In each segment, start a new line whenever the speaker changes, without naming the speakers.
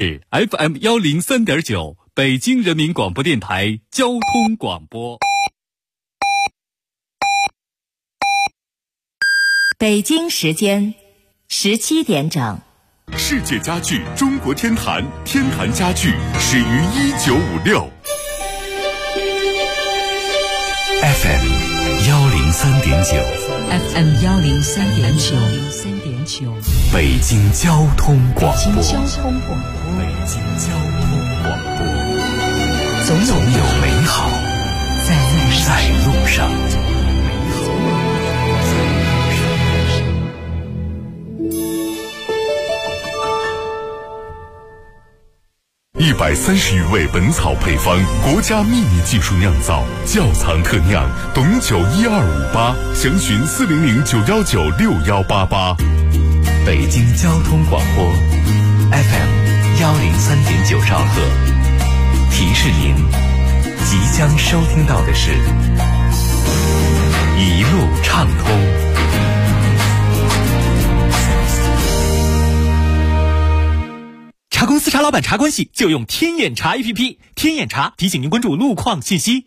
是 FM103.9 北京人民广播电台交通广播。
北京时间17点整。
世界家具中国天坛，天坛家具始于1956。
FM103.9
北京交通广播。总有美好在路上。130余味本草配方，国家秘密技术酿造，窖藏特酿，董酒12588，详询40091961888。
北京交通广播 FM103.9 兆赫，提示您即将收听到的是一路畅通。
茶公司茶老板茶关系就用天眼查 APP， 天眼查提醒您关注路况信息。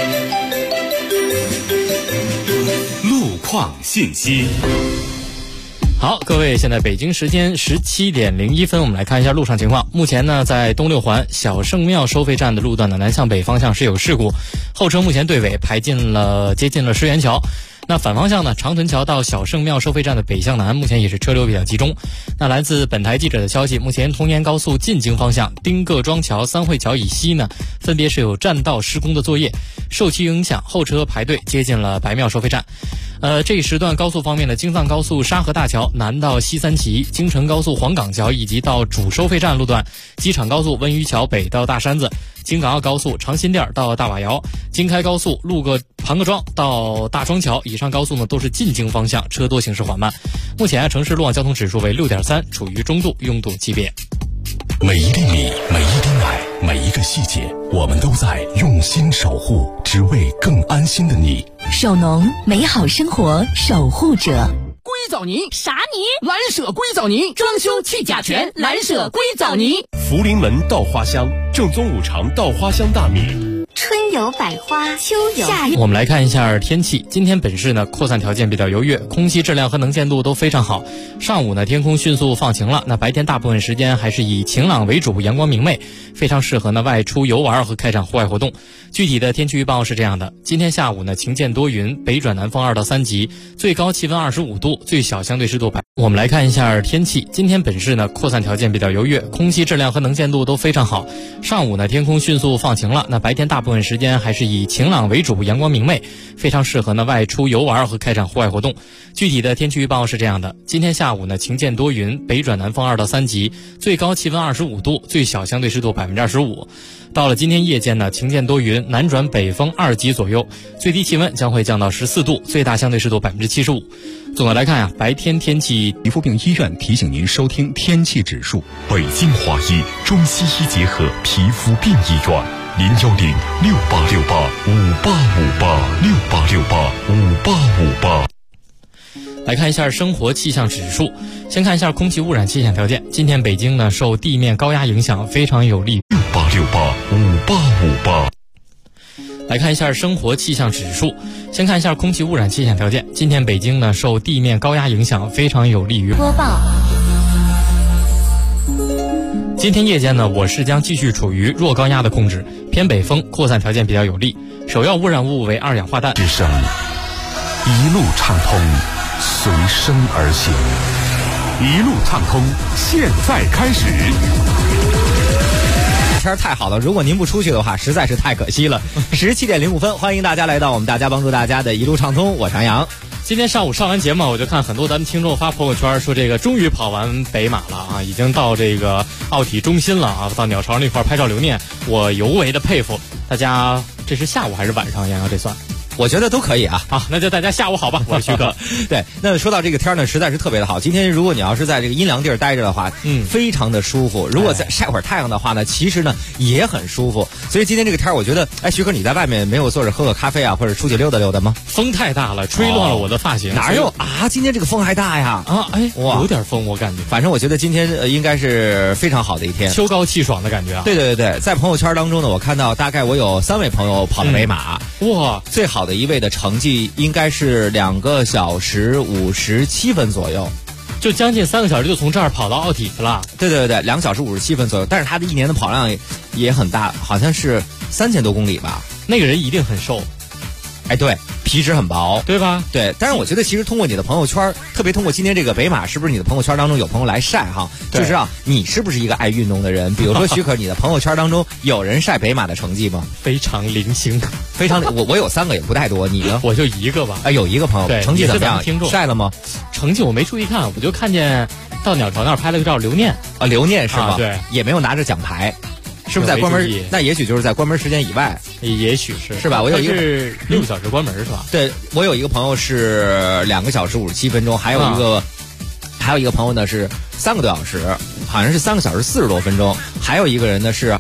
路况信息。
好，各位，现在北京时间17点01分，我们来看一下路上情况。目前呢，在东六环小圣庙收费站的路段的南向北方向是有事故，后车目前队尾接近了石园桥。那反方向呢，长屯桥到小圣庙收费站的北向南目前也是车流比较集中。那来自本台记者的消息，目前同沿高速进京方向丁各庄桥、三汇桥以西呢，分别是有占道施工的作业，受其影响，后车排队接近了白庙收费站。这一时段高速方面的京藏高速沙河大桥南到西三旗，京承高速黄岗桥以及到主收费站路段，机场高速温榆桥北到大山子，京港澳高速长辛店到大瓦窑，京开高速庞各庄到大庄桥，以上高速呢都是进京方向，车多行驶缓慢。目前城市路网交通指数为6.3，处于中度拥堵级别。
每一粒米，每一丁爱，每一个细节，我们都在用心守护，只为更安心的你。
首农，美好生活守护者。
硅藻泥
啥泥？
蓝舍硅藻泥，装修去甲醛，蓝舍硅藻泥。
福临门稻花香，正宗五常稻花香大米。
春有百花，秋有夏
我们来看一下天气。今天本市呢扩散条件比较优越，空气质量和能见度都非常好。上午呢天空迅速放晴了，那白天大部分时间还是以晴朗为主，阳光明媚，非常适合呢外出游玩和开展户外活动。具体的天气预报是这样的：今天下午呢晴间多云，北转南风2到3级，最高气温25度，最小相对湿度100%。我们来看一下天气。今天本市呢扩散条件比较优越，空气质量和能见度都非常好。上午呢天空迅速放晴了，那白天大部分时间还是以晴朗为主，阳光明媚，非常适合呢外出游玩和开展户外活动。具体的天气预报是这样的：今天下午呢晴间多云，北转南风2到3级，最高气温25度，最小相对湿度25%。到了今天夜间呢，晴间多云，南转北风2级左右，最低气温将会降到14度，最大相对湿度75%。总的来看啊，白天天气。
皮肤病医院提醒您收听天气指数。北京华医中西医结合皮肤病医院，0106868585858，68685858。
来看一下生活气象指数。先看一下空气污染气象条件。今天北京呢受地面高压影响，非常有利。
68685858。
来看一下生活气象指数。先看一下空气污染气象条件。今天北京呢受地面高压影响，非常有利于
播报。
今天夜间呢，我市将继续处于弱高压的控制，偏北风，扩散条件比较有利，首要污染物为2氧化氮。
之声一路畅通，随声而行。一路畅通，现在开始。
天太好了，如果您不出去的话，实在是太可惜了。17点05分，欢迎大家来到我们大家帮助大家的一路畅通，我是杨洋。
今天上午上完节目，我就看很多咱们听众发朋友圈说，这个终于跑完北马了啊，已经到这个奥体中心了啊，到鸟巢那块拍照留念，我尤为的佩服大家。这是下午还是晚上？杨洋这算？
我觉得都可以啊。
好，那就大家下午好吧，我是徐哥。
对，那说到这个天呢，实在是特别的好。今天如果你要是在这个阴凉地儿待着的话，非常的舒服。如果再晒会儿太阳的话呢，其实呢也很舒服。所以今天这个天，我觉得，哎，徐哥你在外面没有坐着喝个咖啡啊，或者出去溜达溜达吗？
风太大了，吹乱了我的发型。
哪有啊？今天这个风还大呀？
啊，哎，哇，有点风，我感觉。
反正我觉得今天应该是非常好的一天，
秋高气爽的感觉啊。
对，在朋友圈当中呢，我看到大概我有3位朋友跑了北马，
哇，
最好的一位的成绩应该是2个小时57分左右，
就将近3个小时就从这儿跑到奥体去了。
对，2个小时57分左右，但是他的一年的跑量也很大，好像是3000多公里吧。
那个人一定很瘦。
哎，对，皮质很薄，
对吧？
对，但是我觉得其实通过你的朋友圈，特别通过今天这个北马，是不是你的朋友圈当中有朋友来晒哈，就知道你是不是一个爱运动的人？比如说许可，你的朋友圈当中有人晒北马的成绩吗？
非常零星，
非常我有3个也不太多，你呢？
我就1个吧。
啊，有1个朋友，成绩怎么样？晒了吗？
成绩我没注意看，我就看见到鸟巢那儿拍了个照，留念
啊，留念是吗？
对，也
没有拿着奖牌。是不是在关门？那也许就是在关门时间以外，
也许是
吧？我有一个
是6个小时关门是吧？
对，我有一个朋友是2个小时57分钟，还有一个朋友呢是3个多小时，好像是3个小时40多分钟，还有一个人呢是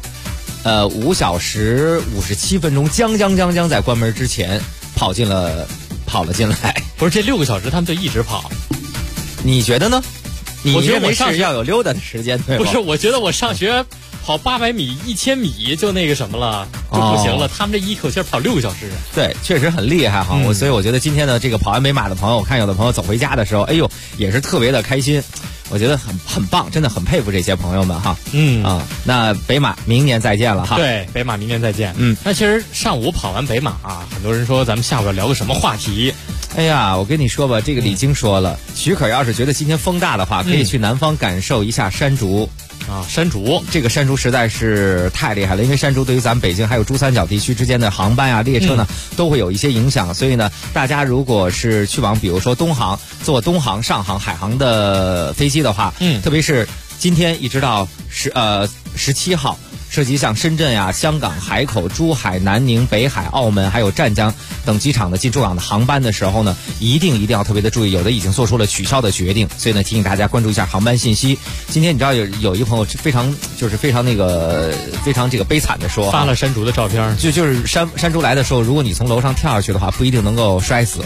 5小时57分钟，将在关门之前跑了进来。
不是这6个小时他们就一直跑，
你觉得呢？你
认
为是要有溜达的时间，对吧？
不是，我觉得我上学跑800米、1000米就那个什么了，就不行了。他们这一口气跑6个小时，
对，确实很厉害哈。所以我觉得今天的这个跑完北马的朋友，我看有的朋友走回家的时候，哎呦，也是特别的开心。我觉得很棒，真的很佩服这些朋友们哈。那北马明年再见了哈。
对，北马明年再见。那其实上午跑完北马啊，很多人说咱们下午要聊个什么话题？
哎呀，我跟你说吧，这个李菁说了，许可要是觉得今天风大的话，可以去南方感受一下山竹。
啊，山竹，
这个山竹实在是太厉害了，因为山竹对于咱们北京还有珠三角地区之间的航班啊、列车呢，都会有一些影响。所以呢，大家如果是去往比如说东航、坐东航、上航、海航的飞机的话，特别是今天一直到17号。涉及像深圳呀、香港、海口、珠海、南宁、北海、澳门，还有湛江等机场的进出港的航班的时候呢，一定要特别的注意，有的已经做出了取消的决定，所以呢，提醒大家关注一下航班信息。今天你知道有一个朋友非常这个悲惨的说，
发了山竹的照片，
就是山竹来的时候，如果你从楼上跳下去的话，不一定能够摔死。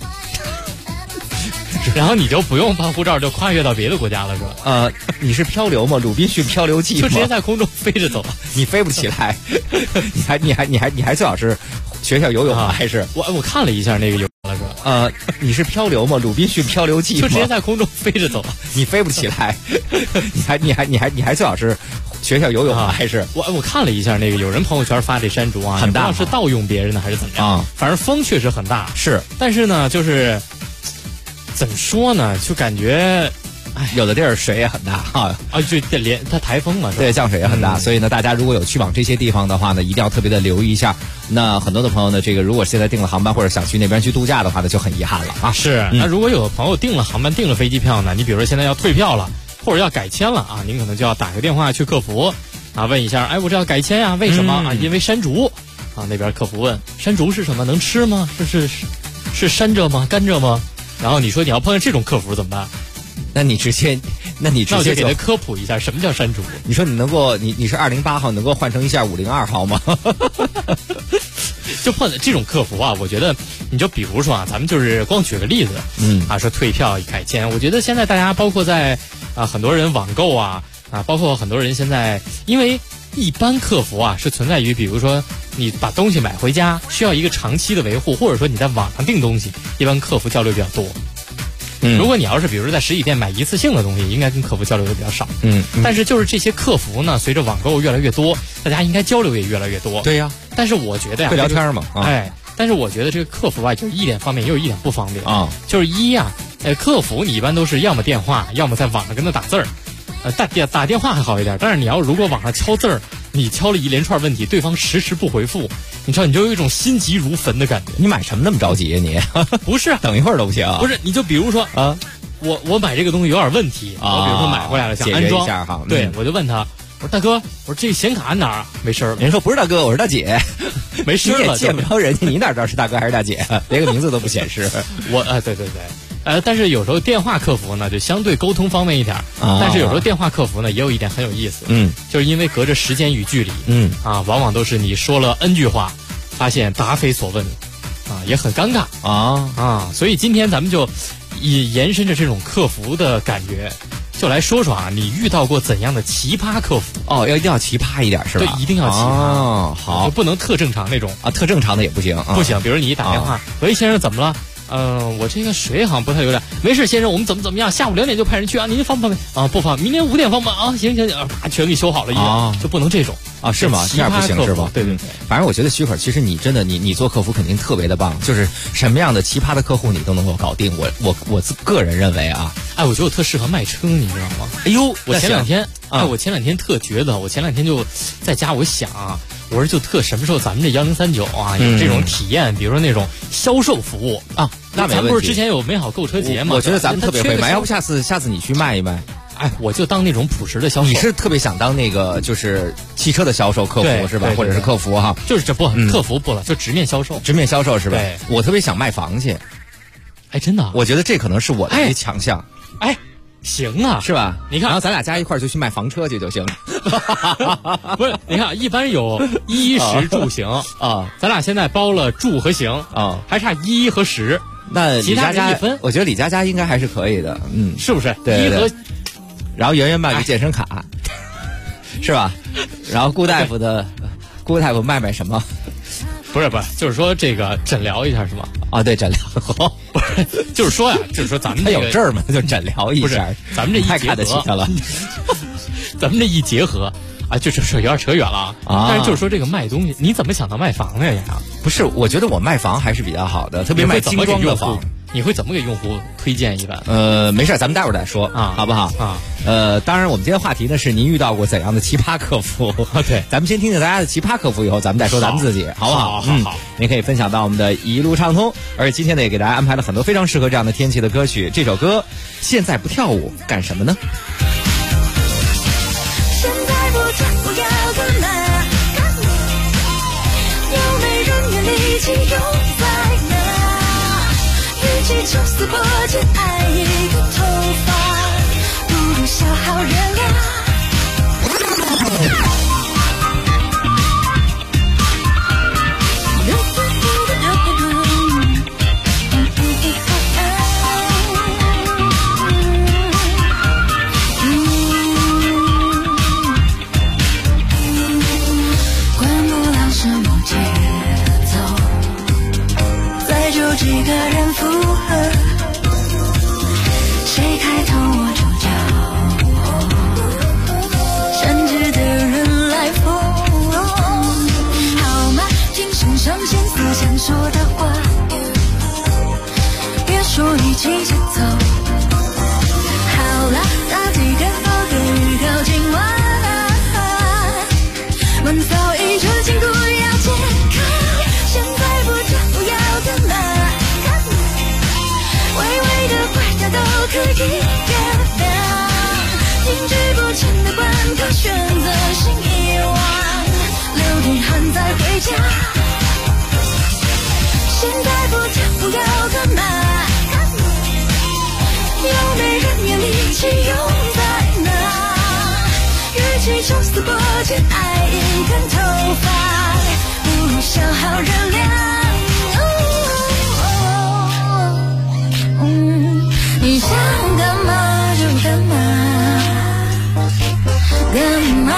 然后你就不用办护照，就跨越到别的国家了，是吧？
你是漂流吗？鲁滨逊漂流记吗？
就直接在空中飞着走，
你飞不起来。你还最好是学校游泳吗？还是
我看了一下那个游了，是吧？
你是漂流吗？鲁滨逊漂流记吗？
就直接在空中飞着走，
你飞不起来。你还最好是学校游泳吗？还是
我看了一下那个有人朋友圈发这山竹啊，
很大，
不知道是盗用别人的还是怎么样反正风确实很大，
是，
但是呢，就是怎么说呢，就感觉。
有的地儿水也很大
就它台风嘛，
对，降水也很大，所以呢，大家如果有去往这些地方的话呢，一定要特别的留意一下。那很多的朋友呢，这个如果现在订了航班或者想去那边去度假的话呢，就很遗憾了啊。
是，那如果有朋友订了航班、订了飞机票呢，你比如说现在要退票了，或者要改签了啊，您可能就要打个电话去客服啊，问一下，哎，我这要改签呀，为什么啊？因为山竹啊，那边客服问山竹是什么，能吃吗？是山着吗？甘蔗吗？然后你说你要碰见这种客服怎么办？
那你直接
就给他科普一下什么叫山竹。
你说你是208号，能够换成一下502号吗？
就碰见这种客服啊，我觉得你就比如说啊，咱们就是光举个例子，说退票改签，我觉得现在大家包括在很多人网购包括很多人现在，因为一般客服是存在于比如说你把东西买回家需要一个长期的维护，或者说你在网上订东西，一般客服交流比较多。如果你要是比如说在实体店买一次性的东西，应该跟客服交流的比较少。但是就是这些客服呢，随着网购越来越多，大家应该交流也越来越多。
对呀。
但是我觉得
会聊天嘛。
但是我觉得这个客服就是一点方面也有一点不方便就是客服你一般都是要么电话，要么在网上跟他打字儿。打电话还好一点，但是你要如果网上敲字儿，你敲了一连串问题，对方迟迟不回复，你知道你就有一种心急如焚的感觉。
你买什么那么着急呀你？
不是，
等一会儿都不行。
不是，你就比如说我买这个东西有点问题，我比如说买回来了想安装，对，我就问他， 我说大哥，我说这显卡哪儿？没事儿。
人说不是大哥，我是大姐，
没事了，
你也见不着人家，你哪知道是大哥还是大姐？连个名字都不显示。
对，但是有时候电话客服呢，就相对沟通方便一点。但是有时候电话客服呢，也有一点很有意思。就是因为隔着时间与距离。往往都是你说了 N 句话，发现答非所问，也很尴尬所以今天咱们就延伸着这种客服的感觉，就来说说你遇到过怎样的奇葩客服？
一定要奇葩一点是吧？
对，一定要奇葩。
好，
就不能特正常那种
特正常的也不行。
不行，比如你一打电话，喂，先生怎么了？我这个水好像不太有点，没事，先生，我们怎么样？下午2点就派人去您方不方便？不方便，明天5点方便行，全给修好了，就不能这种
是吗？这样不行是吧？对，反正我觉得许可，其实你真的你做客服肯定特别的棒，就是什么样的奇葩的客户你都能够搞定。我个人认为
我觉得我特适合卖车，你知道吗？
哎呦，
我前两天特觉得，我前两天就在家，我想我说就特什么时候咱们这1039有这种体验，比如说那种销售服务
那没问题。
咱不是之前有美好购车节吗？
我觉得咱们特别会卖，要不下次你去卖一卖。
我就当那种朴实的销售。
你是特别想当那个就是汽车的销售客服是吧？或者是客服
就是客服不了，就直面销售。
直面销售是吧？
对，
我特别想卖房去。
真的？
我觉得这可能是我的一个强项。
行啊，
是吧？
你看，
然后咱俩加一块就去卖房车去就行了。
不是，你看，一般有衣食住行咱俩现在包了住和行还差衣和食。
那
其他一分，
我觉得李佳佳应该还是可以的，
是不是？
对。然后圆圆卖个健身卡，是吧？然后顾大夫卖什么？
不是，就是说这个诊疗一下是吗？
对，诊疗。
不是，就是说咱们
他有证嘛，就诊疗一下。
不是，咱们这一
太看得起他了。
咱们这一结合就是有点扯远了但是就是说这个卖东西，你怎么想到卖房的呀？
不是，我觉得我卖房还是比较好的，特别卖精装的房。
你会怎么给用户推荐一般？
没事，咱们待会儿再说好不好？当然，我们今天话题呢是您遇到过怎样的奇葩客服？
对，
咱们先听听大家的奇葩客服，以后咱们再说咱们自己，好不好？
好，
您可以分享到我们的一路畅通。而今天呢，也给大家安排了很多非常适合这样的天气的歌曲。这首歌现在不跳舞干什么呢？
现在不跳舞要干嘛？有没人愿力气用在哪？与其抽丝剥茧爱一个头发，不如消耗热量。管不了什么节奏，再就几个人附和，谁开头我就叫，甚至的人来疯，好吗？精神上线思想说的话，别说一起节奏。好了，打几个4个预告今晚，闷骚一车筋骨要解开，现在不跳舞要干嘛？微微的坏掉都可以原谅，停滞不前的关口选择性遗忘，流点汗再回家。现在不跳舞要干嘛？有没人愿力气用在哪？与其抽丝剥茧爱一根头发，不如消耗热量。你想干嘛就干嘛，干嘛？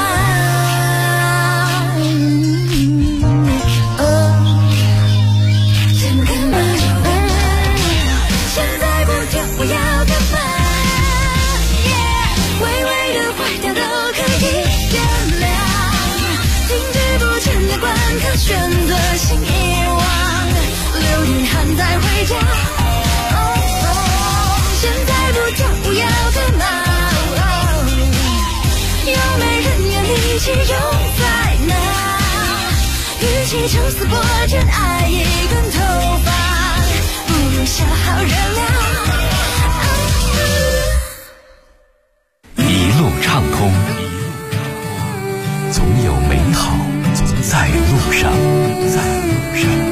想干嘛就干嘛，现在不跳我要干嘛？微微的坏掉都可以原谅，停滞不前的关口选择性遗忘，流点汗再回家。现在不跳舞要干嘛？有没人愿力气用在哪？与其抽丝剥茧爱一根头发，不如消耗热量。
一路畅通， 总有美好在路上，在路上。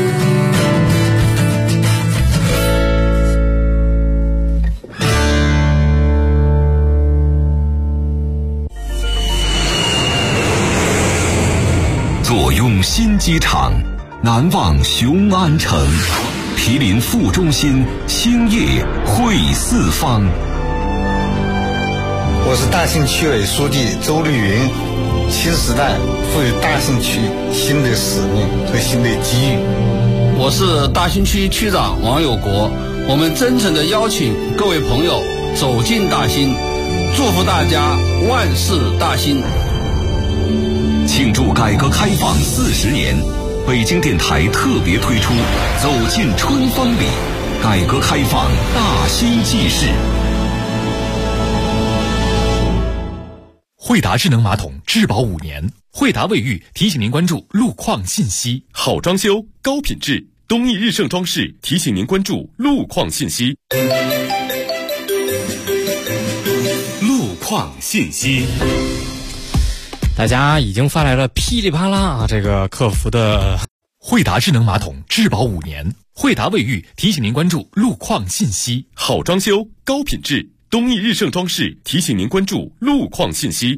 坐拥新机场，难忘雄安城，毗邻副中心，兴业汇四方。
我是大兴区委书记周丽云。新时代赋予大兴区新的使命和新的机遇。
我是大兴区区长王有国。我们真诚地邀请各位朋友走进大兴，祝福大家万事大兴。
庆祝改革开放40年，北京电台特别推出走进春风里，改革开放大兴纪事。
惠达智能马桶质保5年，惠达卫浴提醒您关注路况信息。好装修高品质，东义日盛装饰提醒您关注路况信息。
路况信息。
大家已经发来了噼里啪啦啊，这个客服的
惠达智能马桶质保5年，惠达卫浴提醒您关注路况信息。好装修高品质，东义日盛装饰提醒您关注路况信息。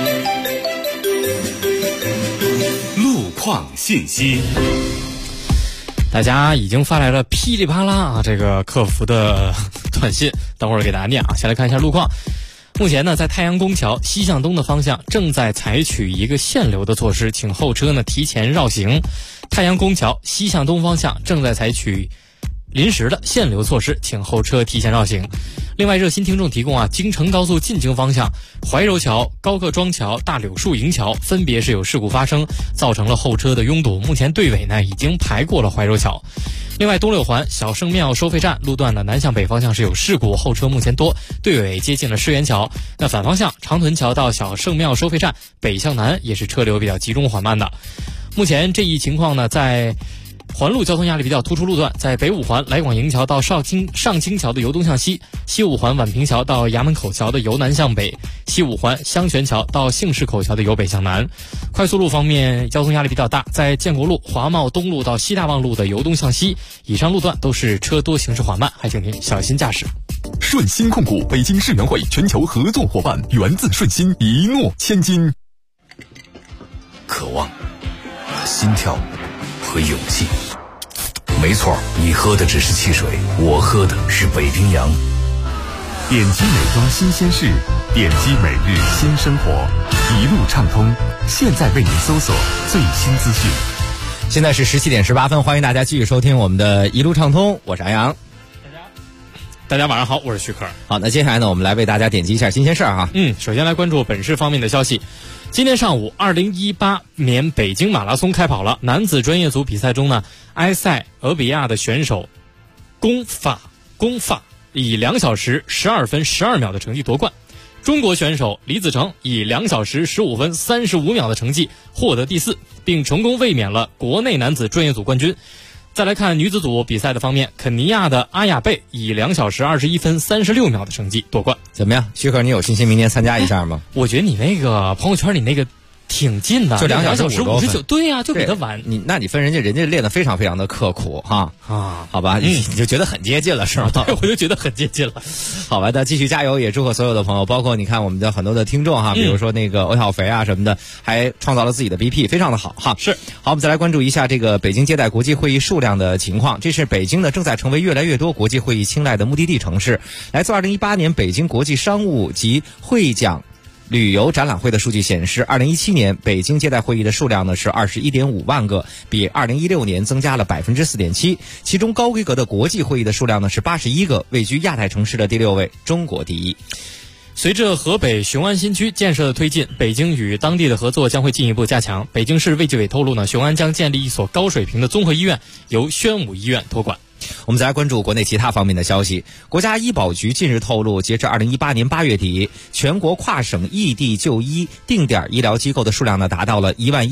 路况信息。
大家已经发来了噼里啪啦啊，这个客服的短信，等会儿给大家念啊。先来看一下路况。目前呢，在太阳宫桥西向东的方向正在采取一个限流的措施，请后车呢提前绕行。太阳宫桥西向东方向正在采取临时的限流措施，请后车提前绕行。另外，热心听众提供啊，京承高速进京方向怀柔桥、高各庄桥、大柳树营桥分别是有事故发生，造成了后车的拥堵。目前队尾呢已经排过了怀柔桥。另外，东六环小圣庙收费站路段的南向北方向是有事故，后车目前多，队尾接近了世园桥。那反方向长屯桥到小圣庙收费站北向南也是车流比较集中缓慢的。目前这一情况呢，在环路交通压力比较突出路段，在北五环来广营桥到上清桥的由东向西，西五环宛平桥到衙门口桥的由南向北，西五环香泉桥到杏市口桥的由北向南。快速路方面，交通压力比较大，在建国路、华贸东路到西大望路的由东向西，以上路段都是车多行驶缓慢，还请您小心驾驶。
顺心控股北京世园会全球合作伙伴，源自顺心，一诺千金。
渴望、心跳和勇气。没错，你喝的只是汽水，我喝的是北冰洋。
点击美妆新鲜事，点击每日新生活，一路畅通，现在为您搜索最新资讯。
现在是17点18分，欢迎大家继续收听我们的一路畅通，我是安阳。
大家晚上好，我是徐克。
好，那接下来呢，我们来为大家点击一下新鲜事儿哈。
首先来关注本市方面的消息。今天上午，2018年北京马拉松开跑了。男子专业组比赛中呢，埃塞俄比亚的选手龚法以2小时12分12秒的成绩夺冠。中国选手李子成以2小时15分35秒的成绩获得第4，并成功卫冕了国内男子专业组冠军。再来看女子组比赛的方面，肯尼亚的阿亚贝以2小时21分36秒的成绩夺冠。
怎么样，徐可，你有信心明年参加一下吗？
我觉得你那个朋友圈里那个挺近的，
就2小时
59，对呀，就比他晚。
那你分人家练得非常非常的刻苦哈啊，好吧，你就觉得很接近了是吗？
对，我就觉得很接近了。
好吧，那继续加油，也祝贺所有的朋友，包括你看我们的很多的听众哈，比如说那个欧小肥啊什么的，还创造了自己的 BP， 非常的好哈。
是，
好，我们再来关注一下这个北京接待国际会议数量的情况。这是北京呢正在成为越来越多国际会议青睐的目的地城市。来自2018年北京国际商务及会讲旅游展览会的数据显示，2017年北京接待会议的数量呢是21.5万个，比2016年增加了4.7%。其中高规格的国际会议的数量呢是81个，位居亚太城市的第6位，中国第一。
随着河北雄安新区建设的推进，北京与当地的合作将会进一步加强。北京市卫计委透露呢，雄安将建立一所高水平的综合医院，由宣武医院托管。
我们再来关注国内其他方面的消息。国家医保局近日透露，截至2018年8月底，全国跨省异地就医定点医疗机构的数量呢达到了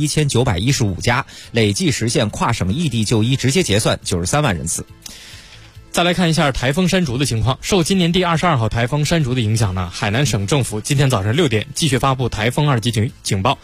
11915家，累计实现跨省异地就医直接结算93万人次。
再来看一下台风山竹的情况。受今年第22号台风山竹的影响呢，海南省政府今天早上6点继续发布台风2级警报。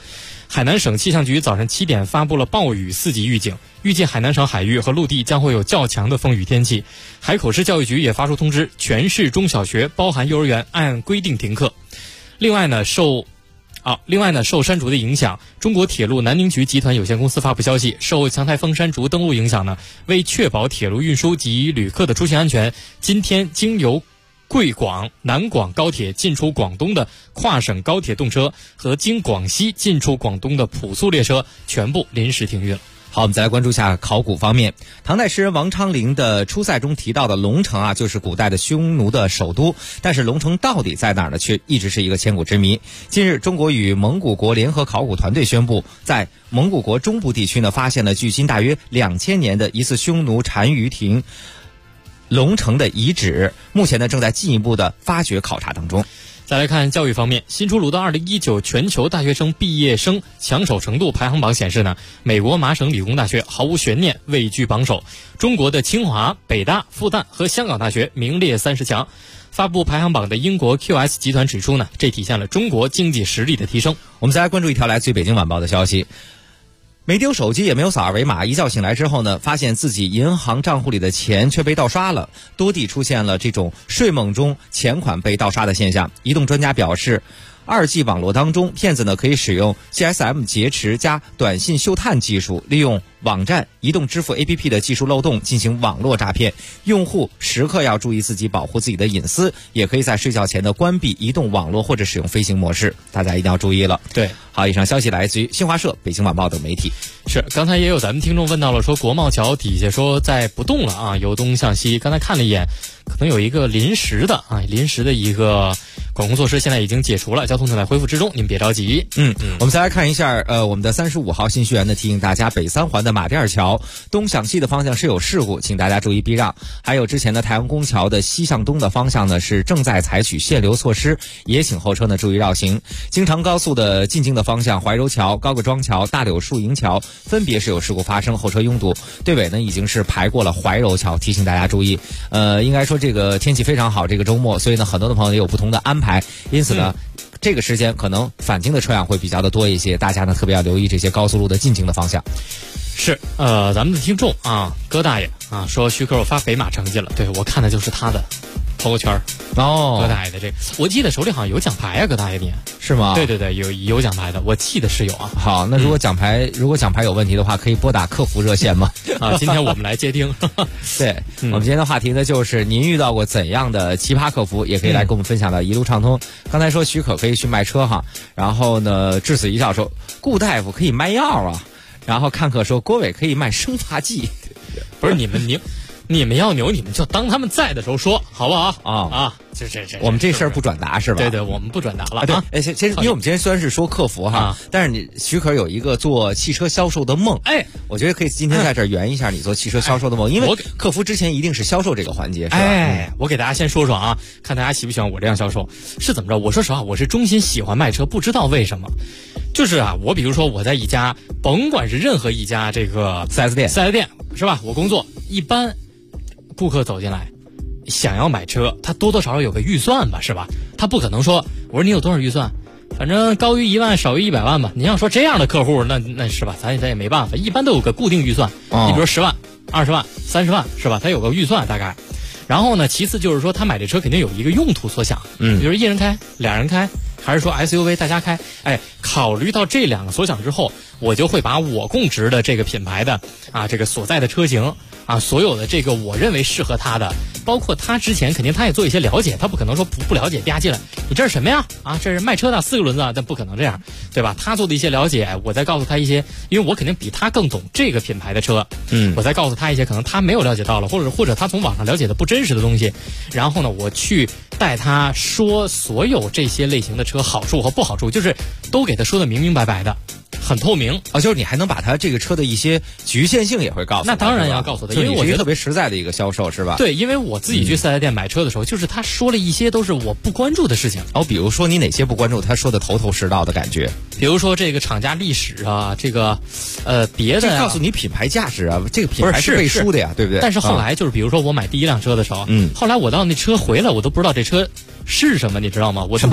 海南省气象局早上7点发布了暴雨4级预警，预计海南省海域和陆地将会有较强的风雨天气。海口市教育局也发出通知，全市中小学包含幼儿园按规定停课。另外呢，受山竹的影响，中国铁路南宁局集团有限公司发布消息，受强台风山竹登陆影响呢，为确保铁路运输及旅客的出行安全，今天经由贵广、南广高铁进出广东的跨省高铁动车和经广西进出广东的普速列车全部临时停运了。
好，我们再来关注一下考古方面。唐代诗人王昌龄的《出塞》中提到的龙城啊，就是古代的匈奴的首都。但是龙城到底在哪儿呢？却一直是一个千古之谜。近日，中国与蒙古国联合考古团队宣布，在蒙古国中部地区呢，发现了距今大约2000年的疑似匈奴单于庭龙城的遗址，目前呢正在进一步的发掘考察当中。
再来看教育方面，新出炉的2019全球大学生毕业生抢手程度排行榜显示呢，美国麻省理工大学毫无悬念位居榜首，中国的清华、北大、复旦和香港大学名列30强。发布排行榜的英国 QS 集团指出呢，这体现了中国经济实力的提升。
我们再来关注一条来自于北京晚报的消息。没丢手机也没有扫二维码，一觉醒来之后呢，发现自己银行账户里的钱却被盗刷了，多地出现了这种睡梦中钱款被盗刷的现象。移动专家表示，2G 网络当中，骗子呢可以使用 GSM 劫持加短信嗅探技术，利用网站、移动支付 APP 的技术漏洞进行网络诈骗。用户时刻要注意自己保护自己的隐私，也可以在睡觉前的关闭移动网络或者使用飞行模式，大家一定要注意了。
对，
好，以上消息来自于新华社、北京晚报等媒体。
是，刚才也有咱们听众问到了，说国贸桥底下说在不动了啊，由东向西。刚才看了一眼，可能有一个临时的一个管控措施，现在已经解除了，交通正在恢复之中，您别着急。
我们再来看一下，我们的35号信息员呢提醒大家，北3环的马甸桥东向西的方向是有事故，请大家注意避让。还有之前的太阳宫桥的西向东的方向呢是正在采取限流措施，也请后车呢注意绕行。京承高速的进京的方向，怀柔桥、高各庄桥、大柳树营桥分别是有事故发生，后车拥堵。队尾呢已经是排过了怀柔桥，提醒大家注意。应该说这个天气非常好，这个周末，所以呢很多的朋友也有不同的安排，因此呢这个时间可能返京的车辆会比较的多一些，大家呢特别要留意这些高速路的进京的方向。
是，咱们的听众啊，戈大爷啊，说徐克我发北马成绩了，对，我看的就是他的朋友圈
哦，
戈大爷的这个，我记得手里好像有奖牌啊，戈大爷你
是吗？
对对对，有奖牌的，我记得是有啊。
好，那如果奖牌有问题的话，可以拨打客服热线吗？
啊，今天我们来接听。
对，我们今天的话题呢，就是您遇到过怎样的奇葩客服，也可以来跟我们分享到一路畅通。刚才说许可可以去卖车哈，然后呢，至此一笑说顾大夫可以卖药啊，然后看客说郭伟可以卖生发剂。
不是你们要牛，你们就当他们在的时候说，好不好？这
我们这事儿不转达是吧？
对对，我们不转达了。
对，其实因为我们今天虽然是说客服哈，但是你许可有一个做汽车销售的梦，我觉得可以今天在这儿圆一下你做汽车销售的梦，因为客服之前一定是销售这个环节，是吧？
我给大家先说说啊，看大家喜不喜欢我这样销售是怎么着？我说实话，我是衷心喜欢卖车，不知道为什么。就是啊，我比如说我在一家，甭管是任何一家这个 4S 店是吧？我工作一般，顾客走进来想要买车，他多多少少有个预算吧，是吧？他不可能说我说你有多少预算，反正高于1万少于100万吧。你要说这样的客户，那是吧？咱也没办法，一般都有个固定预算。你比如10万、20万、30万是吧？他有个预算大概。然后呢，其次就是说他买这车肯定有一个用途所想，比如1人开、2人开。还是说 SUV 大家开，考虑到这两个所想之后，我就会把我供职的这个品牌的这个所在的车型所有的这个我认为适合他的，包括他之前肯定他也做一些了解，他不可能说不了解吧进来，你这是什么呀？这是卖车的4个轮子，但不可能这样，对吧？他做的一些了解，我再告诉他一些，因为我肯定比他更懂这个品牌的车，我再告诉他一些可能他没有了解到了，或者他从网上了解的不真实的东西，然后呢，我去带他说所有这些类型的车好处和不好处，就是都给他说的明明白白的，很透明
就是你还能把他这个车的一些局限性也会告诉他。
那当然要告诉他，因为我觉得
特别实在的一个销售是吧？
对，因为我自己去4S店买车的时候，就是他说了一些都是我不关注的事情。
比如说你哪些不关注，他说的头头是道的感觉。
比如说这个厂家历史啊，这个别的
告诉你品牌价值啊，这个品牌是背书的呀，对不对？
但是后来就是比如说我买第一辆车的时候，后来我到那车回来，我都不知道这车是什么，你知道吗？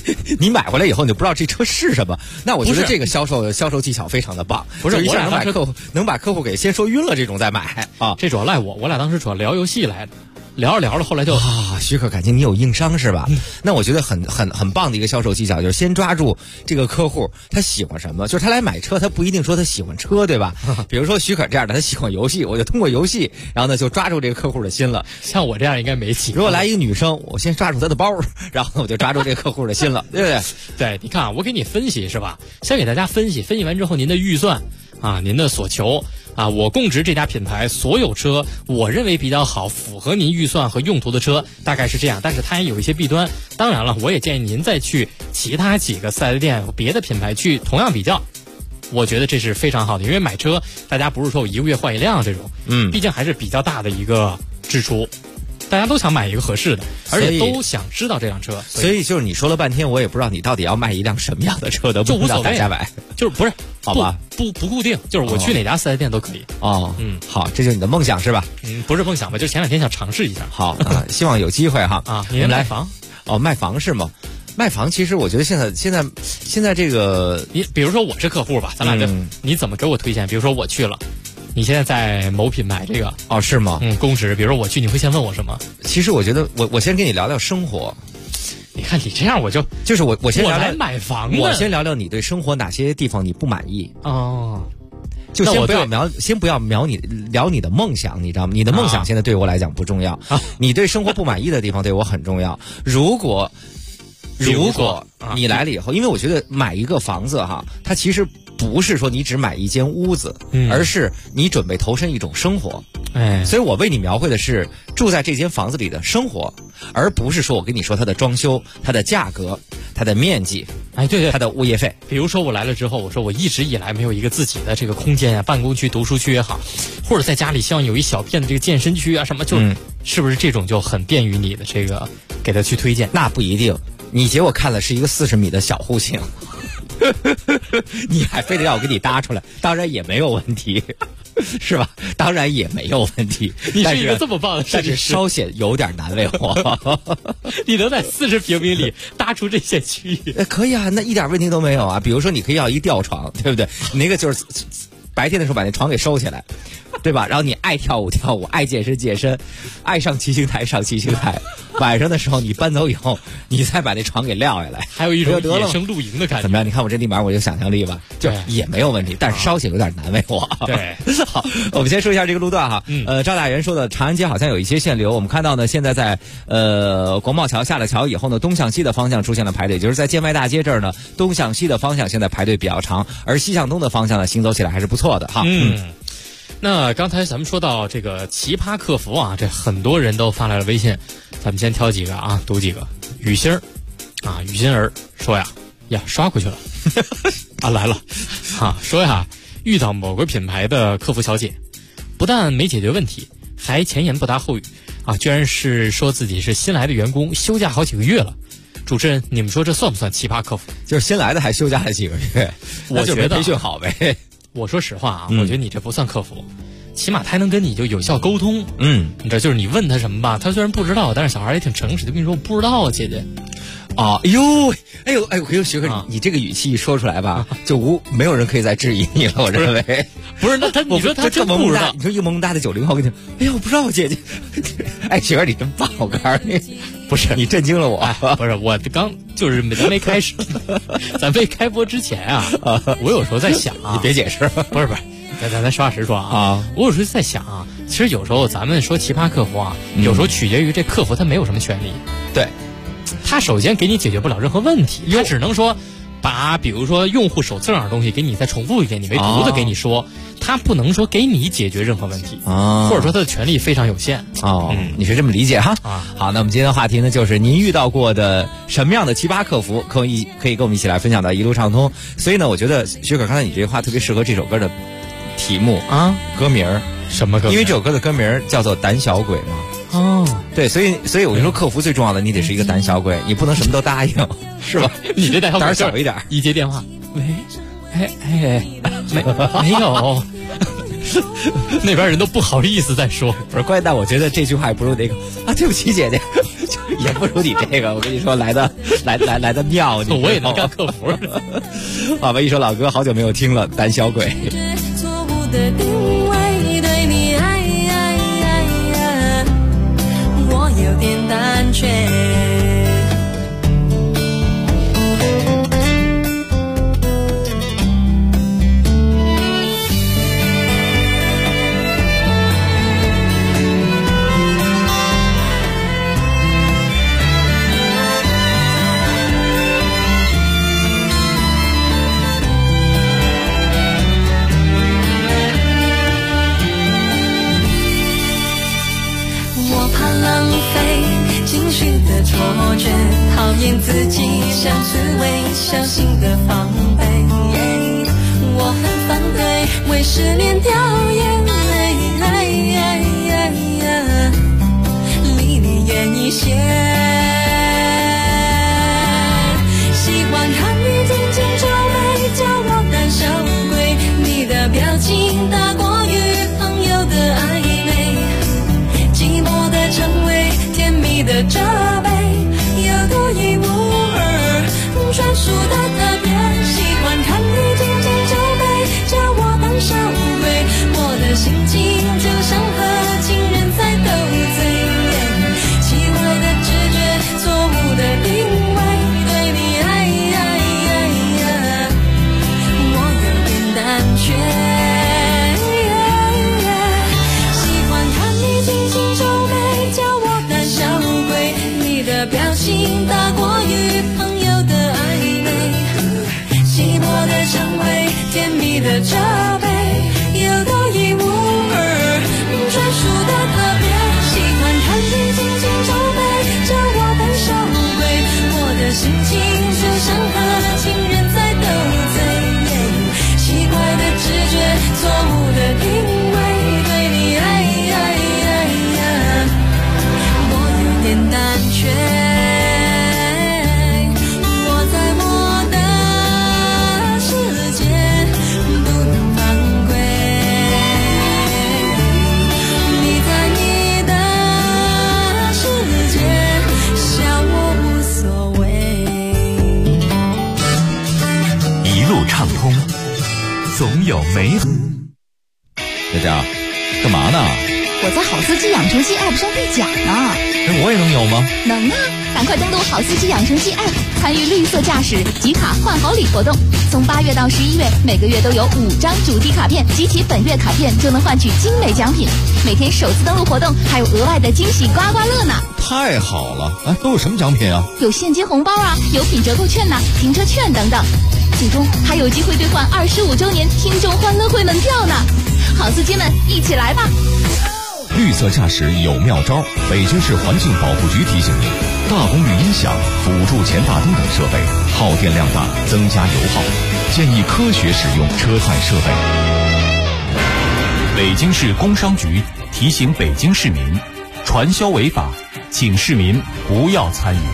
你买回来以后你就不知道这车是什么。那我觉得这个销售技巧非常的棒，
不是
一下能把客户给先说晕了，这种再买啊，
这主要赖我俩当时主要聊游戏来的。聊着后来就
许可感情你有硬伤是吧？那我觉得很棒的一个销售技巧，就是先抓住这个客户他喜欢什么，就是他来买车，他不一定说他喜欢车，对吧？比如说许可这样的，他喜欢游戏，我就通过游戏，然后呢就抓住这个客户的心了。
像我这样应该没戏。
如果来一个女生，我先抓住她的包，然后我就抓住这个客户的心了，对不对？
对，你看啊，我给你分析是吧？先给大家分析完之后，您的预算啊，您的所求。啊，我供职这家品牌所有车，我认为比较好、符合您预算和用途的车，大概是这样。但是它也有一些弊端。当然了，我也建议您再去其他几个4S店、别的品牌去同样比较。我觉得这是非常好的，因为买车大家不是说我1个月换一辆这种，毕竟还是比较大的一个支出。大家都想买一个合适的，而且都想知道这辆车。
所以就是你说了半天，我也不知道你到底要卖一辆什么样的车的，
就无所谓，
大家买，
就是不是
好吧？
不固定，就是我去哪家4S店都可以。
哦，好，这就是你的梦想是吧？
不是梦想吧？就前2天想尝试一下。
好啊，希望有机会哈。
啊，你买房？
哦，卖房是吗？卖房其实我觉得现在这个，
你比如说我是客户吧，咱俩这你怎么给我推荐？比如说我去了。你现在在某品牌这个
哦是吗？
公职，比如说我去，你会先问我什么？
其实我觉得我先跟你聊聊生活。
你看你这样，我
就是我先聊聊
买房，
我先聊聊你对生活哪些地方你不满意
哦。
就先不要聊你的梦想，你知道吗？你的梦想现在对我来讲不重要，你对生活不满意的地方对我很重要。如果你来了以后，因为我觉得买一个房子哈，它其实不是说你只买一间屋子，而是你准备投身一种生活。所以我为你描绘的是住在这间房子里的生活，而不是说我跟你说它的装修、它的价格、它的面积，
对，
它的物业费。
比如说我来了之后，我说我一直以来没有一个自己的这个空间呀，办公区、读书区也好，或者在家里希望有一小片的这个健身区啊什么，是不是这种就很便于你的这个给他去推荐？
那不一定，你结果看了是一个40米的小户型。你还非得要我给你搭出来，当然也没有问题，是吧？当然也没有问题。
你是一个这么棒的设计师，
但是稍显有点难为我。
你能在40平米里搭出这些区域？
可以啊，那一点问题都没有啊。比如说，你可以要一吊床，对不对？你那个就是白天的时候把那床给收起来，对吧？然后你爱跳舞跳舞，爱健身健身，爱上骑行台上骑行台。晚上的时候你搬走以后，你再把那床给撂下来，
还有一种野生露营的感觉。
怎么样？你看我这立马我有想象力吧，就也没有问题，但是稍显有点难为我。
对，
好，我们先说一下这个路段哈。赵大元说的长安街好像有一些限流，我们看到呢，现在在国贸桥下了桥以后呢，东向西的方向出现了排队，就是在建外大街这儿呢，东向西的方向现在排队比较长，而西向东的方向呢，行走起来还是不错的哈。
那刚才咱们说到这个奇葩客服啊，这很多人都发来了微信，咱们先挑几个啊，读几个。雨欣儿啊，雨欣儿说呀刷过去了啊，来了啊，说呀遇到某个品牌的客服小姐，不但没解决问题，还前言不搭后语啊，居然是说自己是新来的员工，休假好几个月了。主持人，你们说这算不算奇葩客服？
就是新来的还休假了几个月，
我觉得
培训好呗。
我说实话啊，我觉得你这不算客服，起码他还能跟你就有效沟通。你这就是你问他什么吧，他虽然不知道，但是小孩也挺诚实的，跟你说我不知道，姐姐。
啊，哎呦，徐哥，你这个语气一说出来吧，就没有人可以再质疑你了。我认为
不是，那你说他真不知道？
你说一个萌萌哒的90后跟你，哎呀，我不知道，姐姐。哎，徐哥，你真棒！我告诉你，
不是
你震惊了我。
不是，我刚就是咱没开始，咱没开播之前啊，我有时候在想啊，
你别解释，
不是，咱实话实说啊，我有时候在想啊，其实有时候咱们说奇葩客服啊，有时候取决于这客服他没有什么权利，
对。
他首先给你解决不了任何问题，他只能说把比如说用户手册上的东西给你再重复一遍，你没读的给你说，他不能说给你解决任何问题，或者说他的权利非常有限。
你是这么理解哈？好，那我们今天的话题呢，就是您遇到过的什么样的奇葩客服，可以跟我们一起来分享到一路畅通。所以呢，我觉得徐可刚才你这句话特别适合这首歌的题目啊，歌名
什么歌？
因为这首歌的歌名叫做《胆小鬼》嘛。对，所以我跟你说，客服最重要的，你得是一个胆小鬼，你不能什么都答应，是吧？
你这胆小鬼
胆小一点。
一接电话，喂，没有， 那边人都不好意思再说。
不是关键，但我觉得这句话也不如那个啊，对不起姐姐，也不如你这个。我跟你说，来的妙，
我也能干客服。
好吧，一首老歌，好久没有听了，《胆小鬼》。
错误的定位，对你我有点胆怯。情绪的错觉，讨厌自己像刺猬，小心的防备。我很反对为失恋掉眼泪，离你远一些。喜欢看你紧紧皱眉，叫我胆小鬼。你的表情大过于朋友的暧昧，寂寞的称谓，甜蜜的责备，有独一无二，专属的特别。喜欢看你紧紧皱眉，叫我胆小鬼。我的心情就像和情人在斗嘴，奇怪的直觉，错误的定位，对你我有点胆怯。表情大过于朋友的暧昧，寂寞的称谓，甜蜜的责备，有独一无二，专属的特别。喜欢看你紧紧皱眉，叫我胆小鬼。我的心情就像和情人在斗嘴，奇怪的直觉，错误的定位，对你我有点胆怯。
畅通，总有美好。
姐姐，干嘛呢？
我在好司机养成系 App 上兑奖呢。
我也能有吗？
能啊！赶快登录好司机养成系 App， 参与绿色驾驶集卡换好礼活动。从8月到11月，每个月都有5张主题卡片，集齐本月卡片就能换取精美奖品。每天首次登录活动还有额外的惊喜刮刮乐呢！
太好了！哎，都有什么奖品啊？
有现金红包啊，有品折扣券呐、停车券等等。最终还有机会兑换25周年听众欢乐会门票呢！好司机们，一起来吧！
绿色驾驶有妙招，北京市环境保护局提醒您：大功率音响、辅助前大灯等设备耗电量大，增加油耗，建议科学使用车载设备。
北京市工商局提醒北京市民，传销违法，请市民不要参与。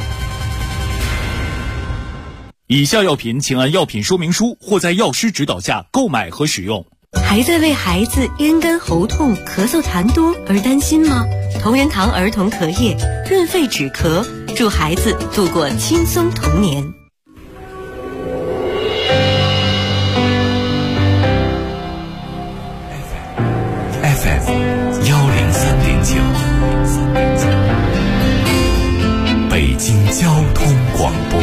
以下药品请按药品说明书或在药师指导下购买和使用。
还在为孩子咽干喉痛、咳嗽痰多而担心吗？同仁堂儿童咳液润肺止咳，助孩子度过轻松童年。
FM 103.9，北京交通广播。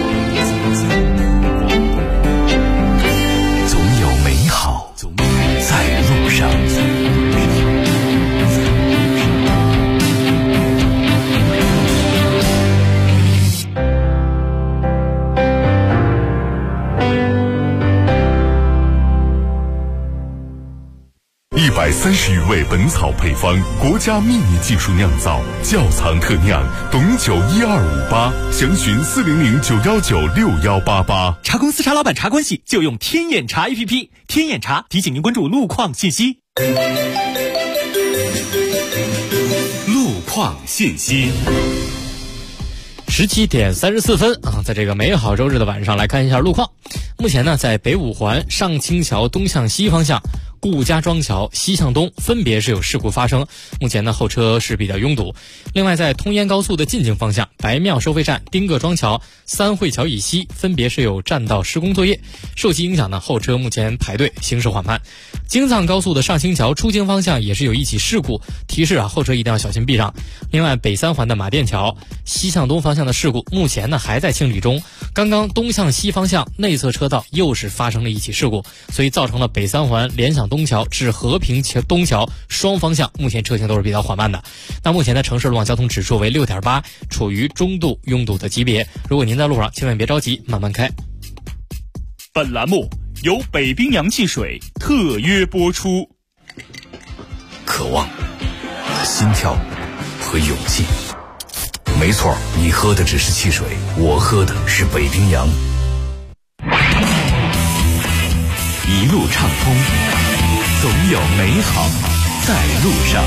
总有美好在路上。130余味本草配方，国家秘密技术酿造，窖藏特酿，董酒12588，详询400-919-6188。
茶公司茶老板茶关系就用天眼茶 APP， 天眼茶提醒您关注路况信息。路况信息。
17点34分啊，在这个美好周日的晚上来看一下路况。目前呢，在北五环上清桥东向西方向， 顾家庄桥西向东分别是有事故发生，目前呢后车是比较拥堵。另外在通燕高速的进京方向，白庙收费站、丁各庄桥、三汇桥以西分别是有占道施工作业，受其影响呢后车目前排队行驶缓慢。京藏高速的上清桥出京方向也是有一起事故，提示后车一定要小心避让。另外北三环的马甸桥西向东方向的事故目前呢还在清理中，刚刚东向西方向内侧车道又是发生了一起事故，所以造成了北三环联想东桥至和平东桥双方向目前车型都是比较缓慢的。那目前的城市路网交通指数为6.8，处于中度拥堵的级别。如果您在路上千万别着急，慢慢开。
本栏目由北冰洋汽水特约播出。
渴望、心跳和勇气。没错，你喝的只是汽水，我喝的是北冰洋。
一路畅通，总有美好在路上。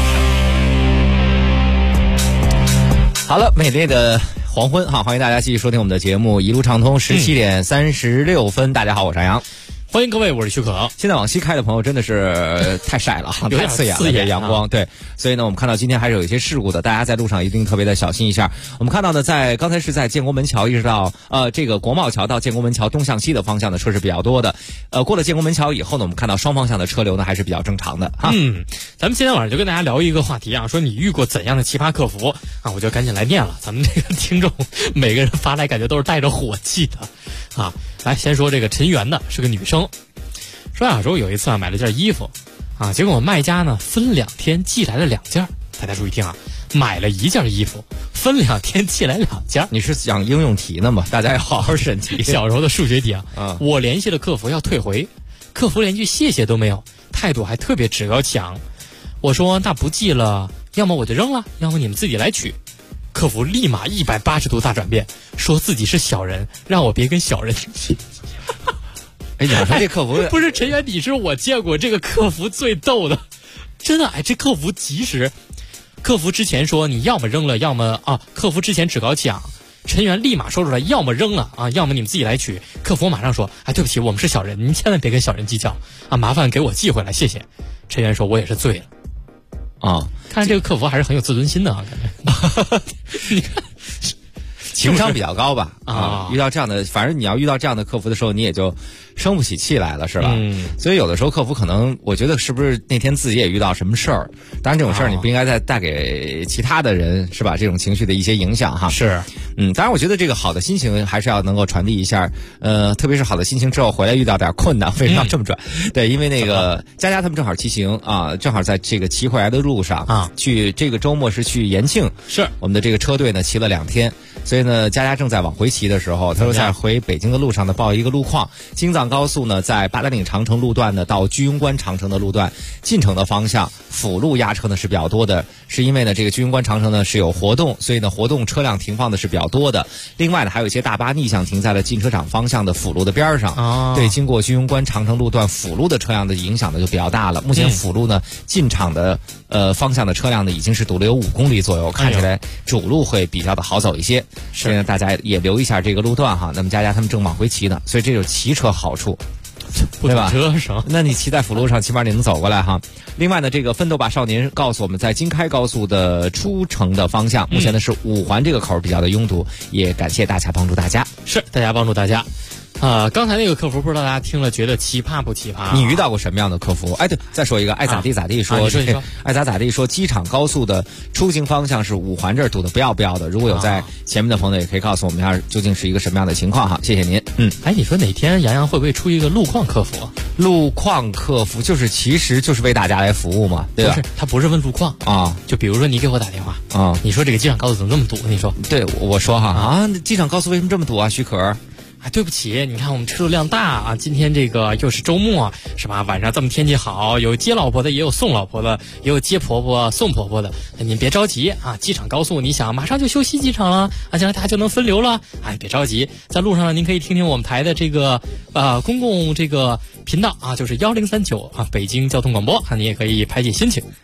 好了，美丽的黄昏哈，欢迎大家继续收听我们的节目一路畅通，17点36分。大家好，我是杨洋。
欢迎各位，我是许可。
现在往西开的朋友真的是太晒了，太刺眼了，这阳光。对，所以呢，我们看到今天还是有一些事故的，大家在路上一定特别的小心一下。我们看到呢，刚才是在建国门桥一直到这个国贸桥到建国门桥东向西的方向的车是比较多的。过了建国门桥以后呢，我们看到双方向的车流呢还是比较正常的哈。
咱们今天晚上就跟大家聊一个话题啊，说你遇过怎样的奇葩客服啊？我就赶紧来念了，咱们这个听众每个人发来感觉都是带着火气的啊。来，先说这个陈媛的，是个女生。说有一次买了件衣服啊，结果卖家呢分2天寄来了2件。大家注意听啊，买了1件衣服，分2天寄来2件。
你是讲应用题呢吗？大家要好好审题。
小时候的数学题啊。我联系了客服要退回，客服连句谢谢都没有，态度还特别趾高气昂。我说那不寄了，要么我就扔了，要么你们自己来取。客服立马180度大转变，说自己是小人，让我别跟小人
哎，你说这客服
不是陈媛，你是我见过这个客服最逗的，真的。这客服及时，客服之前说你要么扔了，要么客服之前趾高气昂，陈媛立马说出来，要么扔了啊，要么你们自己来取。客服马上说，对不起，我们是小人，您千万别跟小人计较啊，麻烦给我寄回来，谢谢。陈媛说，我也是醉了啊，看这个客服还是很有自尊心的啊，感觉。你看。
情商比较高吧遇到这样的，反正你要遇到这样的客服的时候，你也就生不起气来了，是吧？所以有的时候客服可能，我觉得是不是那天自己也遇到什么事儿？当然这种事儿你不应该再带给其他的人，是吧？这种情绪的一些影响哈。
是，
当然我觉得这个好的心情还是要能够传递一下，特别是好的心情之后回来遇到点困难，为什么要这么转？对，因为那个佳佳他们正好骑行啊，正好在这个骑回来的路上啊，去这个周末是去延庆，
是
我们的这个车队呢骑了2天。所以呢，佳佳正在往回骑的时候，他说在回北京的路上呢，报一个路况。京藏高速呢，在八达岭长城路段呢到居庸关长城的路段进城的方向，辅路压车呢是比较多的，是因为呢这个居庸关长城呢是有活动，所以呢活动车辆停放的是比较多的。另外呢，还有一些大巴逆向停在了进车场方向的辅路的边上。对，经过居庸关长城路段辅路的车辆的影响呢就比较大了。目前辅路呢进场的方向的车辆呢已经是堵了有5公里左右，看起来主路会比较的好走一些。所以呢，大家也留一下这个路段哈。那么佳佳他们正往回骑呢，所以这就是骑车好处，对吧？
车上，
那你骑在辅路上，起码你能走过来哈。另外呢，这个奋斗吧少年告诉我们，在京开高速的出城的方向，目前呢是5环这个口比较的拥堵，也感谢大家帮助大家。
是，大家帮助大家。刚才那个客服不知道大家听了觉得奇葩不奇葩？
你遇到过什么样的客服？对，再说一个，爱咋地咋地说，
你说
爱咋地说，机场高速的出行方向是5环这儿堵的不要的。如果有在前面的朋友，也可以告诉我们一下究竟是一个什么样的情况哈，谢谢您。
你说哪天杨洋会不会出一个路况客服？
路况客服其实就是为大家来服务嘛，对吧？
不是，他不是问路况啊，就比如说你给我打电话
啊，
你说这个机场高速怎么这么堵？你说，
对，我说哈机场高速为什么这么堵啊？许可。
对不起，你看我们车流量大啊，今天这个又是周末，是吧？晚上这么天气好，有接老婆的，也有送老婆的，也有接婆婆送婆婆的。您别着急啊，机场高速，你想马上就修西机场了啊，将来大家就能分流了。别着急，在路上呢，您可以听听我们台的这个公共这个频道啊，就是1039啊，北京交通广播啊，你也可以排解心情。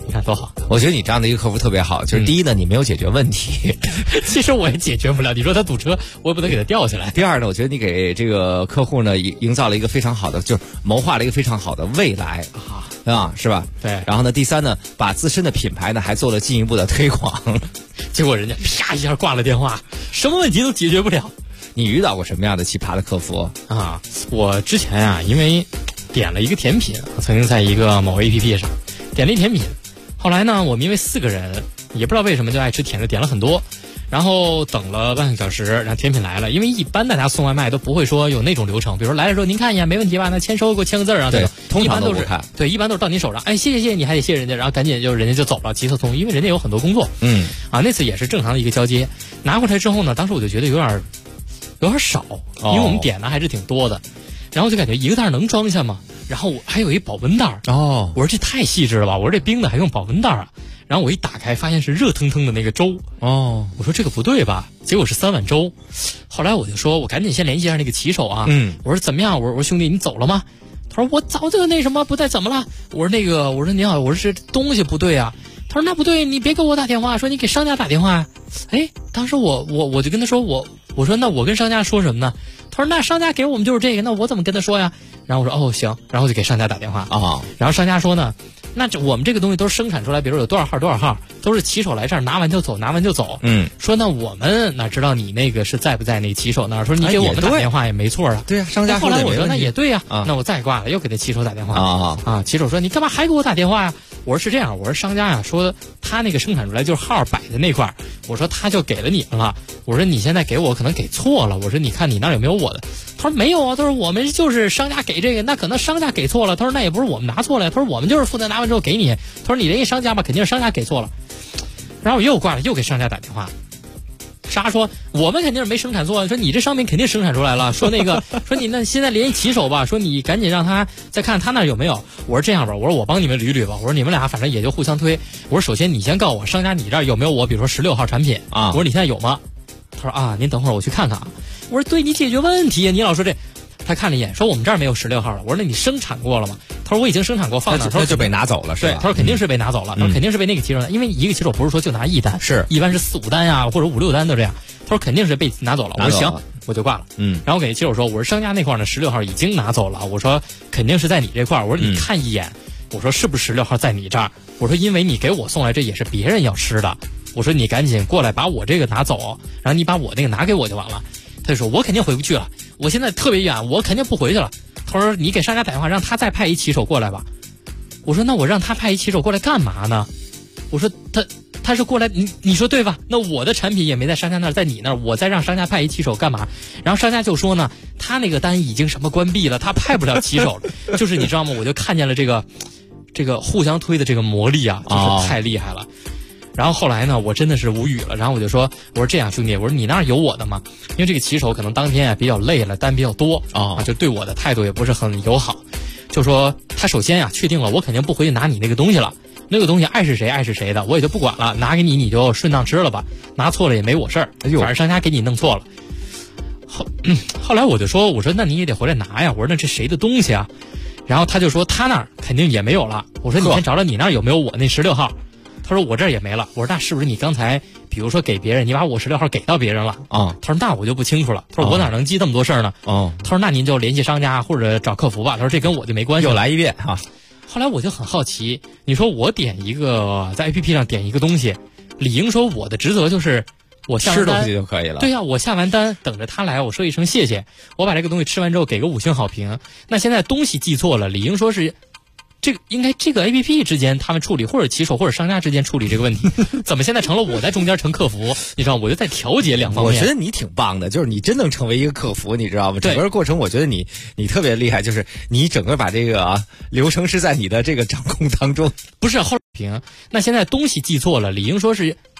你看多好。
我觉得你这样的一个客服特别好，就是第一呢，你没有解决问题，
其实我也解决不了。你说他堵车，我也不能给他吊下来。
第二呢，我觉得你给这个客户呢营造了一个非常好的，就是谋划了一个非常好的未来啊，是吧？
对。
然后呢，第三呢，把自身的品牌呢还做了进一步的推广，
结果人家啪一下挂了电话，什么问题都解决不了。
你遇到过什么样的奇葩的客服
啊？我之前啊，因为点了一个甜品，曾经在一个某 APP 上点了一甜品，后来呢，我们因为4个人，也不知道为什么就爱吃甜的，点了很多，然后等了半个小时，然后甜品来了。因为一般大家送外卖都不会说有那种流程，比如说来的时候您看一眼没问题吧，那签收给我签个字啊，
对，通常都不看，
对，一般都是到您手上，哎，谢谢，你还得谢谢人家，然后赶紧就人家就走了，急匆匆，因为人家有很多工作，那次也是正常的一个交接，拿回来之后呢，当时我就觉得有点少，因为我们点的还是挺多的，然后就感觉一个袋能装下吗？然后我还有一保温袋我说这太细致了吧，我说这冰的还用保温袋啊？然后我一打开发现是热腾腾的那个粥我说这个不对吧？结果是3碗粥。后来我就说我赶紧先联系一下那个骑手啊，我说怎么样？我说兄弟你走了吗？他说我早就那什么不带，怎么了？我说你好，我说这东西不对啊。他说那不对，你别给我打电话，说你给商家打电话。哎，当时我就跟他说我说那我跟商家说什么呢？他说那商家给我们就是这个，那我怎么跟他说呀？然后我说哦行，然后就给商家打电话然后商家说呢，那我们这个东西都是生产出来，比如有多少号，都是骑手来这儿拿完就走。说那我们哪知道你那个是在不在那骑手那儿？说你给我们打电话也没错啊。
对啊，商家
后来我说那也对呀，那我再挂了，又给那骑手打电话骑手说你干嘛还给我打电话呀？我说是这样，我说商家呀说他那个生产出来就是号摆在那块儿，我说他就给了你们了，我说你现在给我可能给错了，我说你看你那儿有没有我的？他说没有啊，他说我们就是商家给这个，那可能商家给错了，他说那也不是我们拿错了呀，他说我们就是负责拿完之后给你，他说你联系商家吧，肯定是商家给错了。然后我又挂了，又给商家打电话。商家说我们肯定是没生产错，说你这商品肯定生产出来了，说那个说你那现在联系骑手吧，说你赶紧让他再看他那有没有。我说这样吧，我说我帮你们捋捋吧，我说你们俩反正也就互相推，我说首先你先告诉我商家你这儿有没有我比如说16号产品我说你现在有吗？他说您等会儿我去看看啊。我说对你解决问题，你老说这。他看了一眼说我们这儿没有16号了。我说那你生产过了吗？他说我已经生产过，放哪？他说
就被拿走了是吧？
对，他说肯定是被拿走了，他说肯定是被那个骑手拿，因为一个骑手不是说就拿1单，
是
一般是4、5单呀，或者5、6单都这样。他说肯定是被拿走了。我说行，我就挂了。然后我给骑手说，我说商家那块呢16号已经拿走了，我说肯定是在你这块，我说你看一眼，我说是不是16号在你这儿？我说因为你给我送来这也是别人要吃的，我说你赶紧过来把我这个拿走，然后你把我那个拿给我就完了。他就说我肯定回不去了，我现在特别远，我肯定不回去了。他说你给商家打电话让他再派一骑手过来吧。我说那我让他派一骑手过来干嘛呢？我说他是过来你说对吧？那我的产品也没在商家那儿，在你那儿，我再让商家派一骑手干嘛？然后商家就说呢他那个单已经什么关闭了，他派不了骑手了。就是你知道吗？我就看见了这个互相推的这个魔力啊，就是太厉害了。然后后来呢，我真的是无语了。然后我就说，我说这样兄弟，我说你那儿有我的吗？因为这个骑手可能当天比较累了，单比较多就对我的态度也不是很友好。就说他首先确定了我肯定不回去拿你那个东西了，那个东西爱是谁的，我也就不管了，拿给你就顺当吃了吧，拿错了也没我事儿，反正商家给你弄错了。后来我就说，我说那你也得回来拿呀，我说那这谁的东西啊？然后他就说他那儿肯定也没有了。我说你先找找你那儿有没有我那16号。他说我这儿也没了。我说那是不是你刚才比如说给别人，你把我16号给到别人了他说那我就不清楚了。他说我哪能记这么多事儿呢他说那您就联系商家或者找客服吧。他说这跟我就没关系。
又来一遍
后来我就很好奇，你说我点一个在 APP 上点一个东西，理应说我的职责就是我下完单
吃东西就可以了。
对呀，我下完单等着他来，我说一声谢谢，我把这个东西吃完之后给个5星好评。那现在东西记错了，理应说是应该这个 APP 之间他们处理，或者骑手或者商家之间处理这个问题，怎么现在成了我在中间成客服？你知道，我就在调节两方面。
我觉得你挺棒的，就是你真能成为一个客服，你知道吗？整个过程我觉得你特别厉害，就是你整个把这个流程是在你的这个掌控当中。
不是后评，那现在东西记错了，理应说是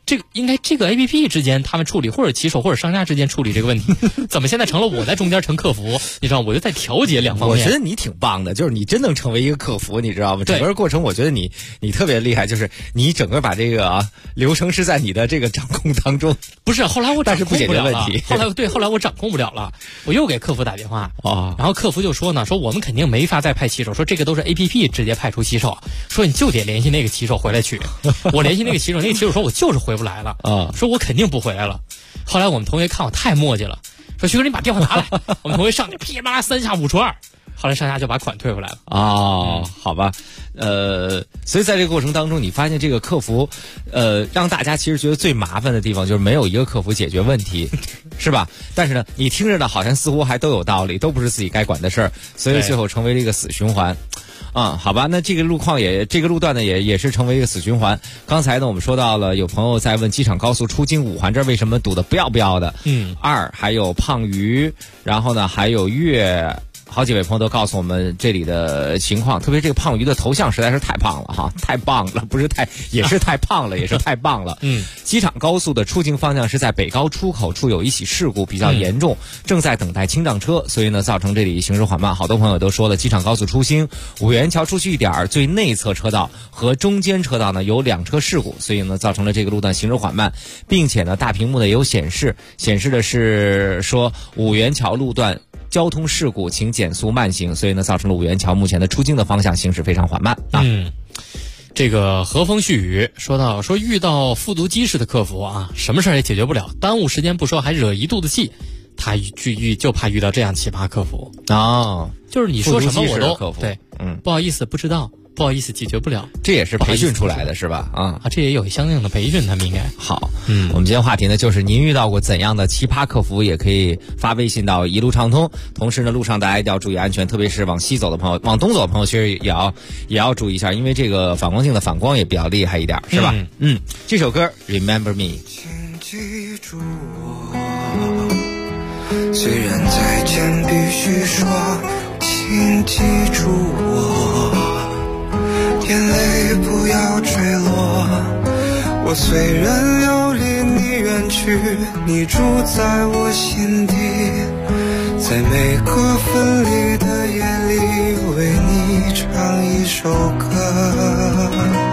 这个应该这个 APP 之间他们处理，或者骑手或者商家之间处理这个问题，怎么现在成了我在中间成客服？你知道，我就在调节两方面。
我觉得你挺棒的，就是你真能成为一个客服，你知道吗？整个过程我觉得你特别厉害，就是你整个把这个流程是在你的这个掌控当中。
不是，后来我掌控不了了，
问题。
后来我掌控不了了，我又给客服打电话然后客服就说呢，说我们肯定没法再派骑手，说这个都是 APP 直接派出骑手，说你就得联系那个骑手回来取。我联系那个骑手，那个骑手说我就是回不来了说我肯定不回来了。后来我们同学看我太磨叽了，说徐哥你把电话拿来。我们同学上去噼里啪啦3下5除2，后来商家就把款退回来了。
好吧，所以在这个过程当中，你发现这个客服，让大家其实觉得最麻烦的地方就是没有一个客服解决问题，是吧？但是呢，你听着呢，好像似乎还都有道理，都不是自己该管的事儿，所以最后成为了一个死循环。好吧，那这个这个路段呢也是成为一个死循环。刚才呢我们说到了有朋友在问机场高速出京5环这儿为什么堵得不要不要的。还有胖鱼，然后呢还有好几位朋友都告诉我们这里的情况，特别这个胖鱼的头像实在是太胖了哈，太棒了，也是太胖了，也是太棒了。机场高速的出京方向是在北高出口处有一起事故比较严重，正在等待清障车，所以呢造成这里行驶缓慢。好多朋友都说了，机场高速出京五元桥出去一点最内侧车道和中间车道呢有2车事故，所以呢造成了这个路段行驶缓慢，并且呢大屏幕呢也有显示的是说五元桥路段交通事故，请减速慢行，所以呢，造成了五元桥目前的出京的方向行驶非常缓慢
这个和风细雨说遇到复读机式的客服什么事也解决不了，耽误时间不说，还惹一肚子气。他就怕遇到这样奇葩客服就是你说什么我都对，不好意思，不知道。不好意思，解决不了，
这也是培训出来的是吧？
这也有相应的培训，他们应该
好。我们今天话题呢，就是您遇到过怎样的奇葩客服，也可以发微信到一路畅通。同时呢，路上大家一定要注意安全，特别是往西走的朋友，往东走的朋友，其实也要注意一下，因为这个反光镜的反光也比较厉害一点，是吧？这首歌 Remember Me。
请记住我，虽然再见必须说，请记住我。眼泪不要坠落，我虽然要离你远去，你住在我心底，在每个分离的夜里为你唱一首歌，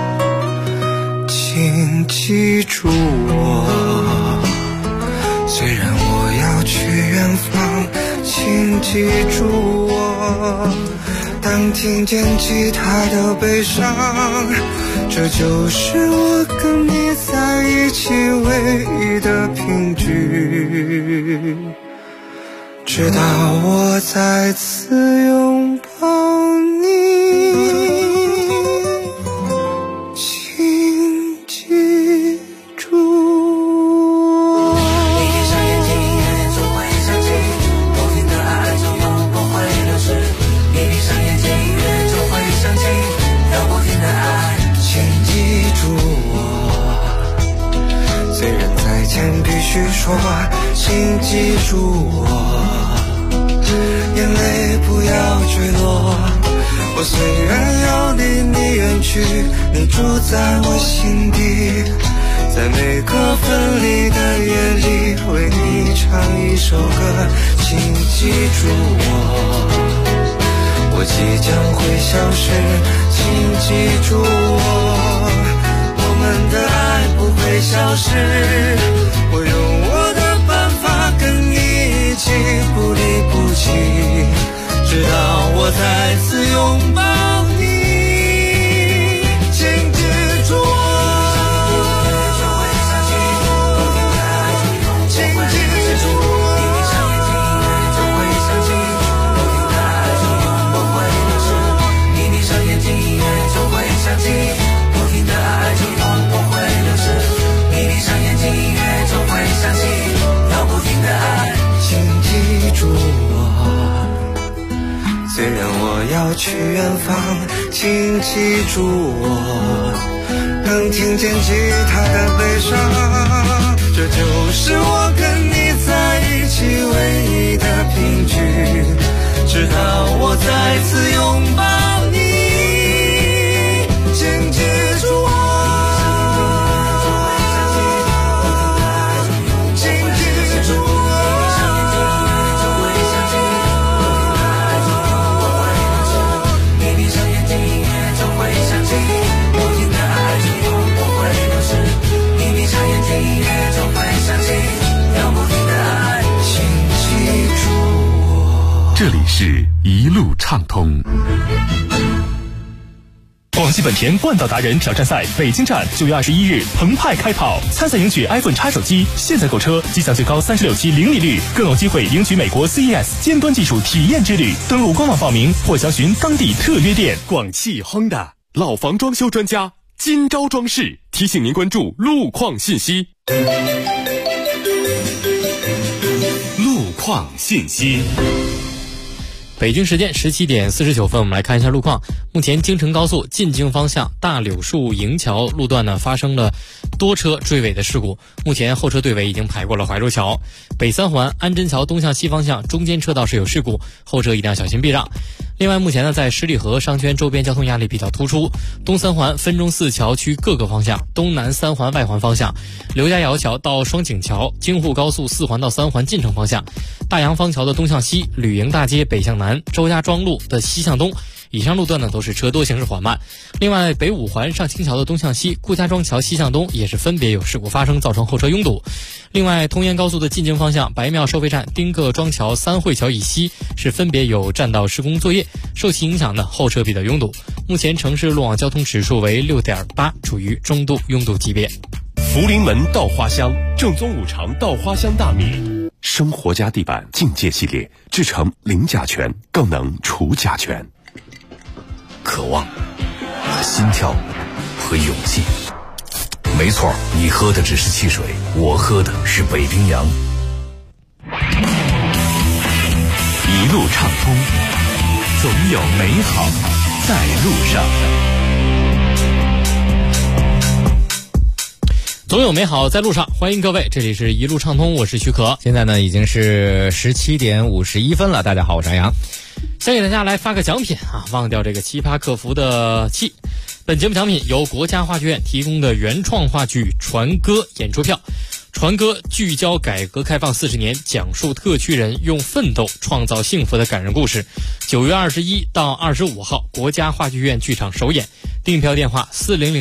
请记住我，虽然我要去远方，请记住我，当听见吉他的悲伤，这就是我跟你在一起唯一的凭据，直到我再次拥抱你，请记住我。你闭上眼睛，音乐就会响起，不停的爱就永不会流逝，你闭上眼睛，音乐就会响起，要不停的爱，请记住我，虽然再见必须说，请记住我，眼泪不要坠落，我虽然要离你远去，你住在我心底，在每个分离的夜里为你唱一首歌，请记住我即将会消失，请记住我们的爱不会消失，我用我的办法跟你一起不离不弃，直到我再次拥抱你，请记住我，请记住我，你闭上眼睛，音乐就会响起，不停的爱就永不会流逝，你闭上眼睛，音乐就会响起，不停的爱就永不会流逝，你闭上眼睛，音乐就会响起，要不停的爱，请记住我，虽然我要去远方，请记住我，能听见吉他的悲伤，这就是我跟你在一起唯一的凭据，直到我再次拥抱你，请记住我，
畅通。广西本田冠道达人挑战赛北京站9月21日澎湃开跑，参赛赢取 iPhone X 手机，现在购车即享最高36期零利率，更有机会赢取美国 CES 尖端技术体验之旅。登录官网报名或详询当地特约店。广汽 Honda 老房装修专家，今朝装饰提醒您关注路况信息。路况信息。
北京时间17点49分，我们来看一下路况。目前京承高速进京方向大柳树营桥路段呢发生了多车追尾的事故，目前后车队尾已经排过了怀柔桥。北三环安贞桥东向西方向中间车道是有事故，后车一定要小心避让。另外目前呢在十里河商圈周边交通压力比较突出，东三环分钟寺桥区各个方向，东南三环外环方向，刘家窑桥到双井桥，京沪高速4环到3环进城方向，大洋坊桥的东向西，吕营大街北向南，周家庄路的西向东，以上路段呢都是车多行驶缓慢。另外北五环上清桥的东向西，顾家庄桥西向东也是分别有事故发生，造成后车拥堵。另外通燕高速的进京方向，白庙收费站、丁各庄桥、三汇桥以西是分别有占道施工作业，受其影响呢后车比较拥堵。目前城市路网交通指数为6.8，处于中度拥堵级别。
福临门稻花香，正宗五常稻花香大米，生活家地板境界系列制成零甲醛，更能除甲醛。
渴望、心跳和勇气。没错，你喝的只是汽水，我喝的是北冰洋。
一路畅通，总有美好在路上。
总有美好在路上，欢迎各位，这里是一路畅通，我是许可。
现在呢已经是17点51分了，大家好，我是安阳。
先给大家来发个奖品啊，忘掉这个奇葩客服的气。本节目奖品由国家话剧院提供的原创话剧《传歌》演出票。传歌聚焦改革开放40年，讲述特区人用奋斗创造幸福的感人故事。9月21到25号，国家话剧院剧场首演。订票电话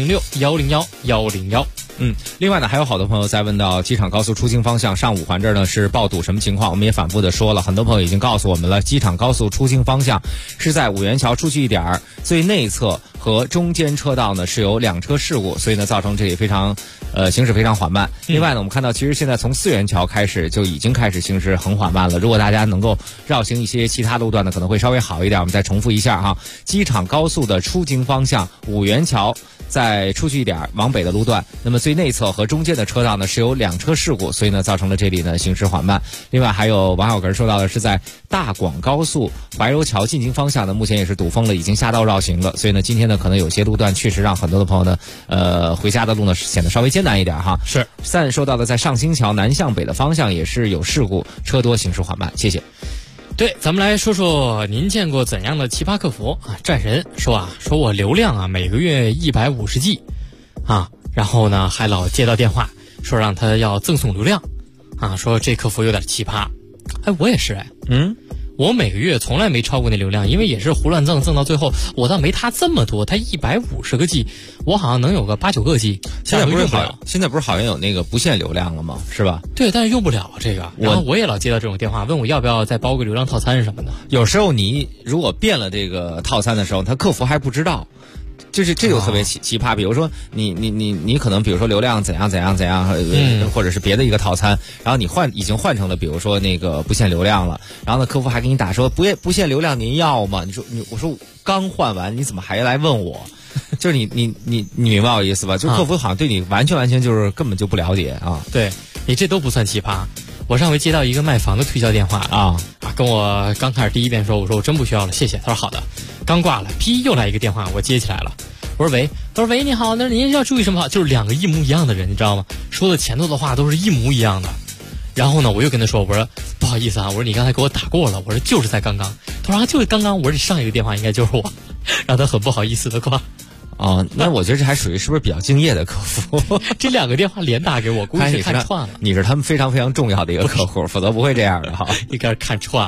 4006-101-101。
另外呢，还有好多朋友在问到机场高速出京方向上五环这儿呢是爆堵什么情况？我们也反复的说了，很多朋友已经告诉我们了，机场高速出京方向是在五元桥出去一点儿，最内侧和中间车道呢是有2车事故，所以呢造成这里非常行驶非常缓慢。另外呢，我们看到其实现在从4元桥开始就已经开始行驶很缓慢了。如果大家能够绕行一些其他路段呢，可能会稍微好一点。我们再重复一下哈，机场高速的出京方向五元桥再出去一点往北的路段，那么最内侧和中间的车道呢是有2车事故，所以呢造成了这里呢行驶缓慢。另外还有网友个人说到的是在大广高速怀柔桥进京方向呢，目前也是堵封了，已经下道绕行了。所以呢今天呢可能有些路段确实让很多的朋友呢回家的路呢显得稍微艰难一点哈。
是
3说到的在上清桥南向北的方向也是有事故，车多行驶缓慢。谢谢。
对，咱们来说说您见过怎样的奇葩客服啊？战神说我流量啊每个月150G啊，然后呢还老接到电话说让他要赠送流量啊，说这客服有点奇葩。我也是我每个月从来没超过那流量，因为也是胡乱赠到最后我倒没他这么多，他150个 G， 我好像能有个8-9个 G。
现在不是好像有那个不限流量了吗？是吧？
对，但是用不了这个。然后我也老接到这种电话，问我要不要再包个流量套餐什么的。
有时候你如果变了这个套餐的时候，他客服还不知道。就是这就特别奇葩，比如说你可能比如说流量怎样，或者是别的一个套餐，然后你已经换成了比如说那个不限流量了，然后呢客服还给你打说不限流量您要吗？我说刚换完你怎么还来问我？就是你明白我意思吧？就客服好像对你完全就是根本就不了解啊。
对，你这都不算奇葩。我上回接到一个卖房的推销电话跟我刚开始第一遍说，我说我真不需要了，谢谢。他说好的，刚挂了，又来一个电话，我接起来了。我说喂，他说喂你好，那您要注意什么好？就是2个一模一样的人，你知道吗？说的前头的话都是一模一样的。然后呢，我又跟他说，我说不好意思啊，我说你刚才给我打过了，我说就是在刚刚。他说就是刚刚，我说上一个电话应该就是我，让他很不好意思的挂。
那我觉得这还属于是不是比较敬业的客服？
这2个电话连打给我，估计是看串了。
你是他们非常非常重要的一个客户，否则不会这样的哈。
应该是看串了。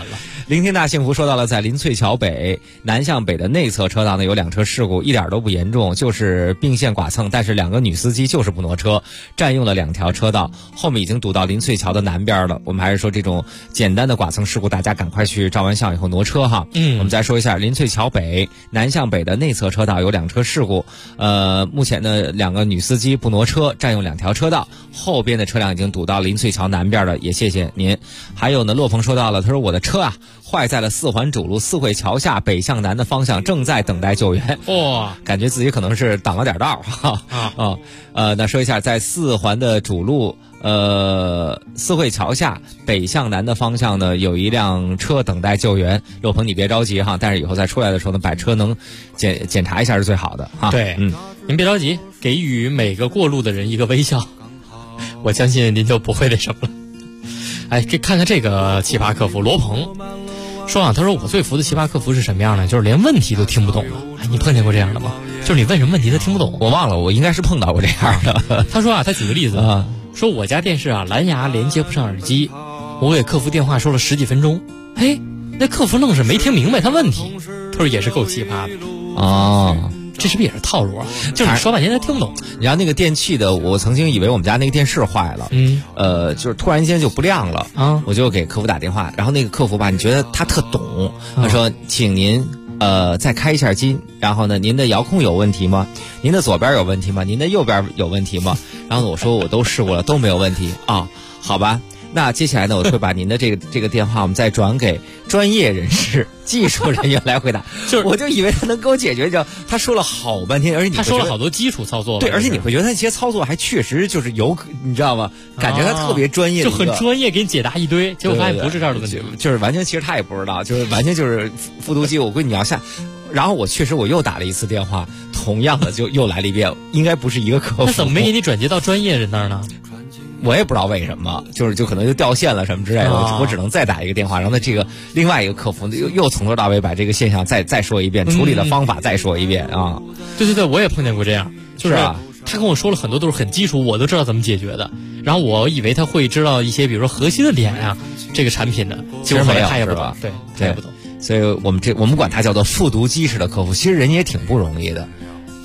聆听大幸福说到了，在林翠桥北南向北的内侧车道呢，有2车事故，一点都不严重，就是并线剐蹭，但是2个女司机就是不挪车，占用了2条车道，后面已经堵到林翠桥的南边了。我们还是说这种简单的剐蹭事故，大家赶快去照完相以后挪车哈。我们再说一下林翠桥北南向北的内侧车道有2车事故，目前呢2个女司机不挪车，占用2条车道，后边的车辆已经堵到林翠桥南边了，也谢谢您。还有呢，骆鹏说到了，他说我的车啊坏在了4环主路四惠桥下北向南的方向，正在等待救援。感觉自己可能是挡了点道哈。那说一下，在4环的主路四惠桥下北向南的方向呢，有一辆车等待救援。骆鹏你别着急哈，但是以后再出来的时候呢，把车能检查一下是最好的哈。
对，您别着急，给予每个过路的人一个微笑，我相信您就不会那什么了。哎，看看这个奇葩客服罗鹏说啊，他说我最服的奇葩客服是什么样呢？就是连问题都听不懂了。哎，你碰见过这样的吗？就是你问什么问题他听不懂。
我忘了，我应该是碰到过这样的。
他说啊，他举个例子说我家电视啊蓝牙连接不上耳机，我给客服电话说了10几分钟，哎，那客服愣是没听明白他问题。他说也是够奇葩的。这是不是也是套路啊？就是你说半天他听不懂。
然后那个电器的，我曾经以为我们家那个电视坏了，就是突然间就不亮了我就给客服打电话，然后那个客服吧，你觉得他特懂，他说请您再开一下机，然后呢您的遥控有问题吗？您的左边有问题吗？您的右边有问题吗？然后我说我都试过了，都没有问题好吧。那接下来呢，我会把您的这个电话我们再转给专业人士、技术人员来回答。我就以为他能给我解决，他说了好半天，而且他
说了好多基础操作。
对，而且你会觉得他这些操作还确实就是你知道吗？感觉他特别专业，
就很专业，给你解答一堆，结果发现不是这样的问题，
就是完全其实他也不知道，就是完全就是复读机。我估计你要下。然后我又打了一次电话，同样的就又来了一遍，应该不是一个客服。
那怎么没给你转接到专业人那儿呢？
我也不知道为什么，就可能就掉线了什么之类的，我只能再打一个电话，然后这个另外一个客服又从头到尾把这个现象再说一遍，处理的方法再说一遍啊。
对，我也碰见过这样，就是他跟我说了很多都是很基础，我都知道怎么解决的，然后我以为他会知道一些比如说核心的点呀，这个产品的，
其实没有，
他也不懂，对，他也不懂。
所以我们管他叫做复读机式的客服，其实人也挺不容易的。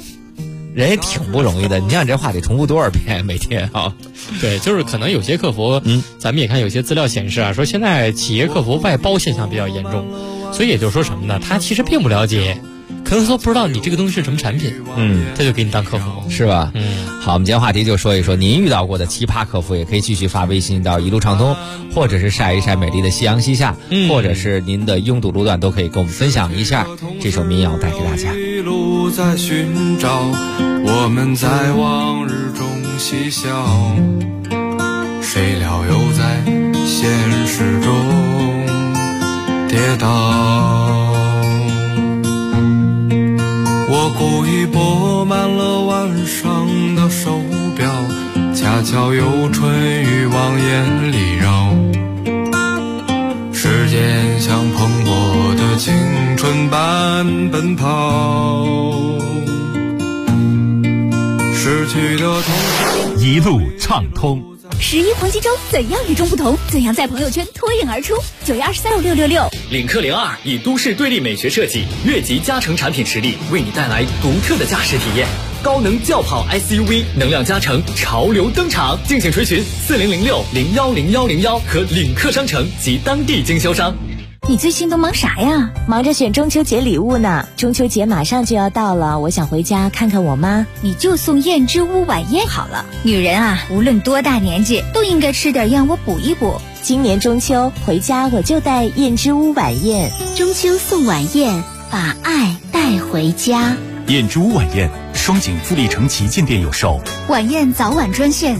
你想这话得重复多少遍每天啊？
对，就是可能有些客服，咱们也看有些资料显示啊，说现在企业客服外包现象比较严重，所以也就是说什么呢？他其实并不了解，可能都不知道你这个东西是什么产品，他就给你当客服，
是吧？好，我们今天话题就说一说您遇到过的奇葩客服，也可以继续发微信到一路畅通，或者是晒一晒美丽的夕阳西下，或者是您的拥堵路段都可以跟我们分享一下。这首民谣带给大家。
一路在寻找，我们在往日中嬉笑，谁料又在现实中跌倒。我故意拨慢了晚上的手表，恰巧有春雨往眼里绕，时间像蓬勃的青春般奔跑，失去的痛
一路畅通。
11黄金周怎样与众不同？怎样在朋友圈脱颖而出？9月23日666，
领克02以都市对立美学设计，越级加成产品实力，为你带来独特的驾驶体验。高能轿跑 SUV 能量加成潮流登场，敬请垂询4006010101和领克商城及当地经销商。
你最近都忙啥呀？忙着选中秋节礼物呢。中秋节马上就要到了，我想回家看看我妈。
你就送燕之屋晚宴好了。女人啊，无论多大年纪，都应该吃点燕窝补一补。
今年中秋回家我就带燕之屋晚宴。
中秋送晚宴，把爱带回家。
燕之屋晚宴，双井富力城旗舰店有售。
晚宴早晚专线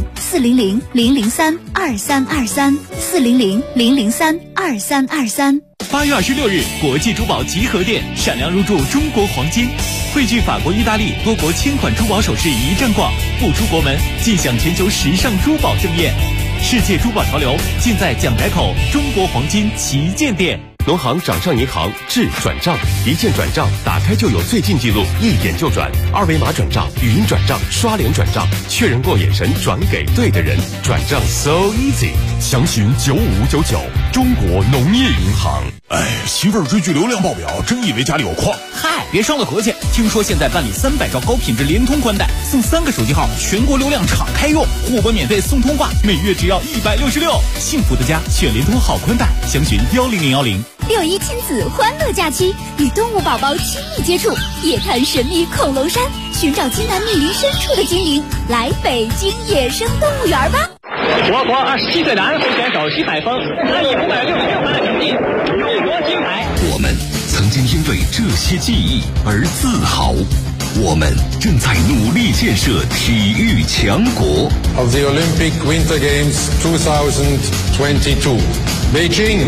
400-003-2323，400-003-2323。
8月26日，国际珠宝集合店闪亮入驻中国黄金，汇聚法国、意大利多国千款珠宝首饰一站逛，不出国门尽享全球时尚珠宝盛宴。世界珠宝潮流尽在蒋改口中国黄金旗舰店。
农行掌上银行智转账，一键转账，打开就有最近记录，一点就转，二维码转账、语音转账、刷脸转账，确认过眼神转给对的人，转账 so easy。 详询9599。中国农业银行。
媳妇儿追剧流量爆表，真以为家里有矿。
嗨，别伤了和气。听说现在办理300兆高品质联通宽带，送3个手机号，全国流量敞开用，户口免费送通话，每月只要166。幸福的家选联通好宽带，详询10010。
6·1亲子欢乐假期，与动物宝宝亲密接触，夜探神秘恐龙山，寻找金南密林深处的精灵，来北京野生动物园吧！
我国27岁男飞选手徐海峰，他以566分的成绩勇夺金牌。
我们曾经因为这些记忆而自豪，我们正在努力建设体育强国。
Of the Olympic Winter Games 2022, Beijing。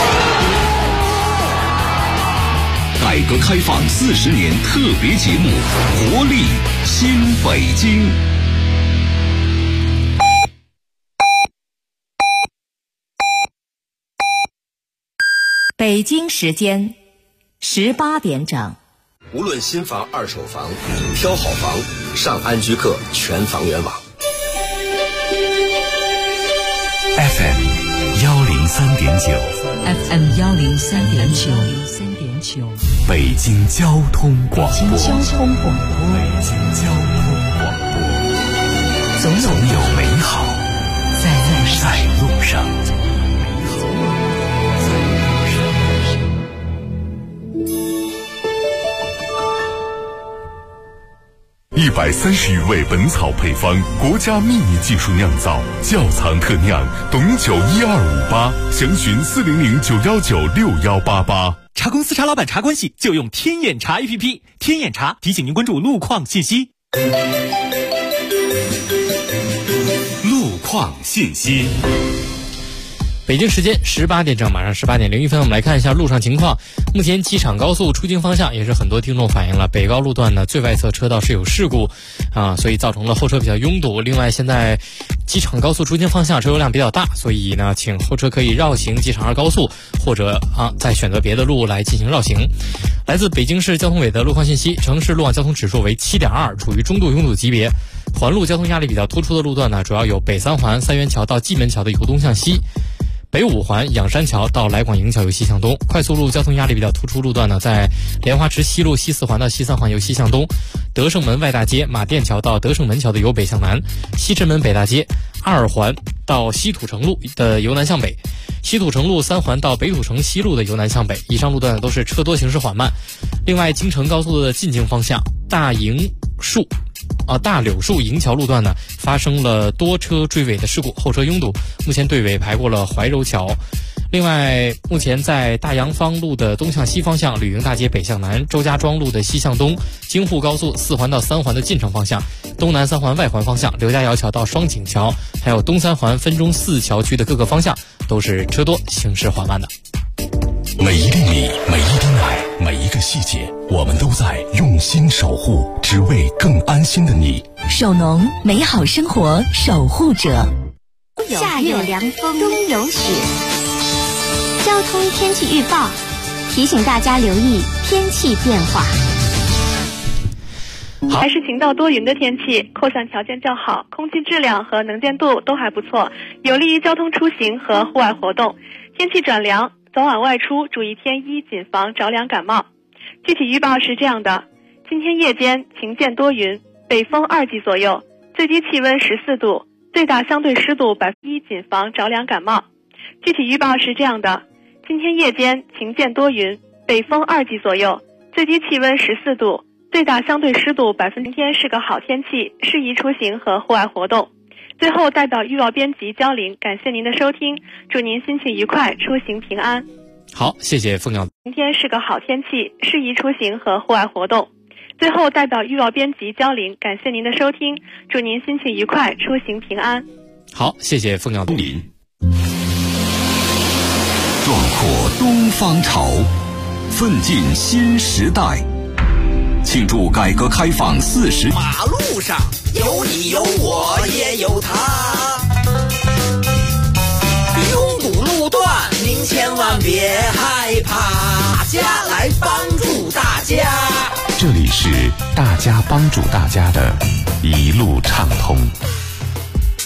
改革开放40年特别节目《活力新北京》。
北京时间18点整。
无论新房、二手房，挑好房，上安居客全房源网。
FM 103.9
FM 103.9，
北京交通广播。
北京交通广播，总有美好在路上。
130余味本草配方，国家秘密技术酿造，窖藏特酿，董酒12588，详询40091961188。
茶公司茶老板茶关系就用天眼茶 APP， 天眼茶提醒您关注路况信息。
路况信息。
北京时间18点整，马上18点01分，我们来看一下路上情况。目前机场高速出京方向也是很多听众反映了，北高路段呢最外侧车道是有事故所以造成了后车比较拥堵。另外，现在机场高速出京方向车流量比较大，所以呢，请后车可以绕行机场2高速，或者再选择别的路来进行绕行。来自北京市交通委的路况信息，城市路网交通指数为7.2，处于中度拥堵级别。环路交通压力比较突出的路段呢，主要有北三环三元桥到蓟门桥的由东向西。北五环仰山桥到来广营桥由西向东。快速路交通压力比较突出路段呢，在莲花池西路西四环到西三环由西向东，德胜门外大街马甸桥到德胜门桥的由北向南，西直门北大街2环到西土城路的由南向北，西土城路3环到北土城西路的由南向北。以上路段都是车多行驶缓慢。另外，京承高速的进京方向大柳树营桥路段呢，发生了多车追尾的事故，后车拥堵，目前队尾排过了怀柔桥。另外，目前在大洋坊路的东向西方向，吕营大街北向南，周家庄路的西向东，京沪高速4环到3环的进城方向，东南3环外环方向，刘家窑桥到双井桥，还有东3环分中4桥区的各个方向都是车多，行驶缓慢的。
每一粒米，每一滴奶，每一个细节，我们都在用心守护，只为更安心的你。
守农，美好生活守护者。
夏有凉风，冬有雪。交通天气预报提醒大家留意天气变化。
还是晴到多云的天气，扩散条件较好，空气质量和能见度都还不错，有利于交通出行和户外活动。天气转凉，早晚外出注意添衣，谨防着凉感冒。具体预报是这样的：今天夜间晴见多云，北风2级左右，最低气温14度，最大相对湿度1%，谨防着凉感冒。具体预报是这样的：今天夜间晴见多云，北风2级左右，最低气温14度，最大相对湿度%。今天是个好天气，适宜出行和户外活动。最后，代表预报编辑焦玲感谢您的收听，祝您心情愉快，出行平安。
好，谢谢凤鸟。
今天是个好天气，适宜出行和户外活动。最后，代表预报编辑焦玲感谢您的收听，祝您心情愉快，出行平安。
好，谢谢凤鸟。
壮阔东方潮，奋进新时代。庆祝改革开放40，
马路上有你有我也有他，拥堵路段您千万别害怕，大家来帮助大家。
这里是大家帮助大家的一路畅通。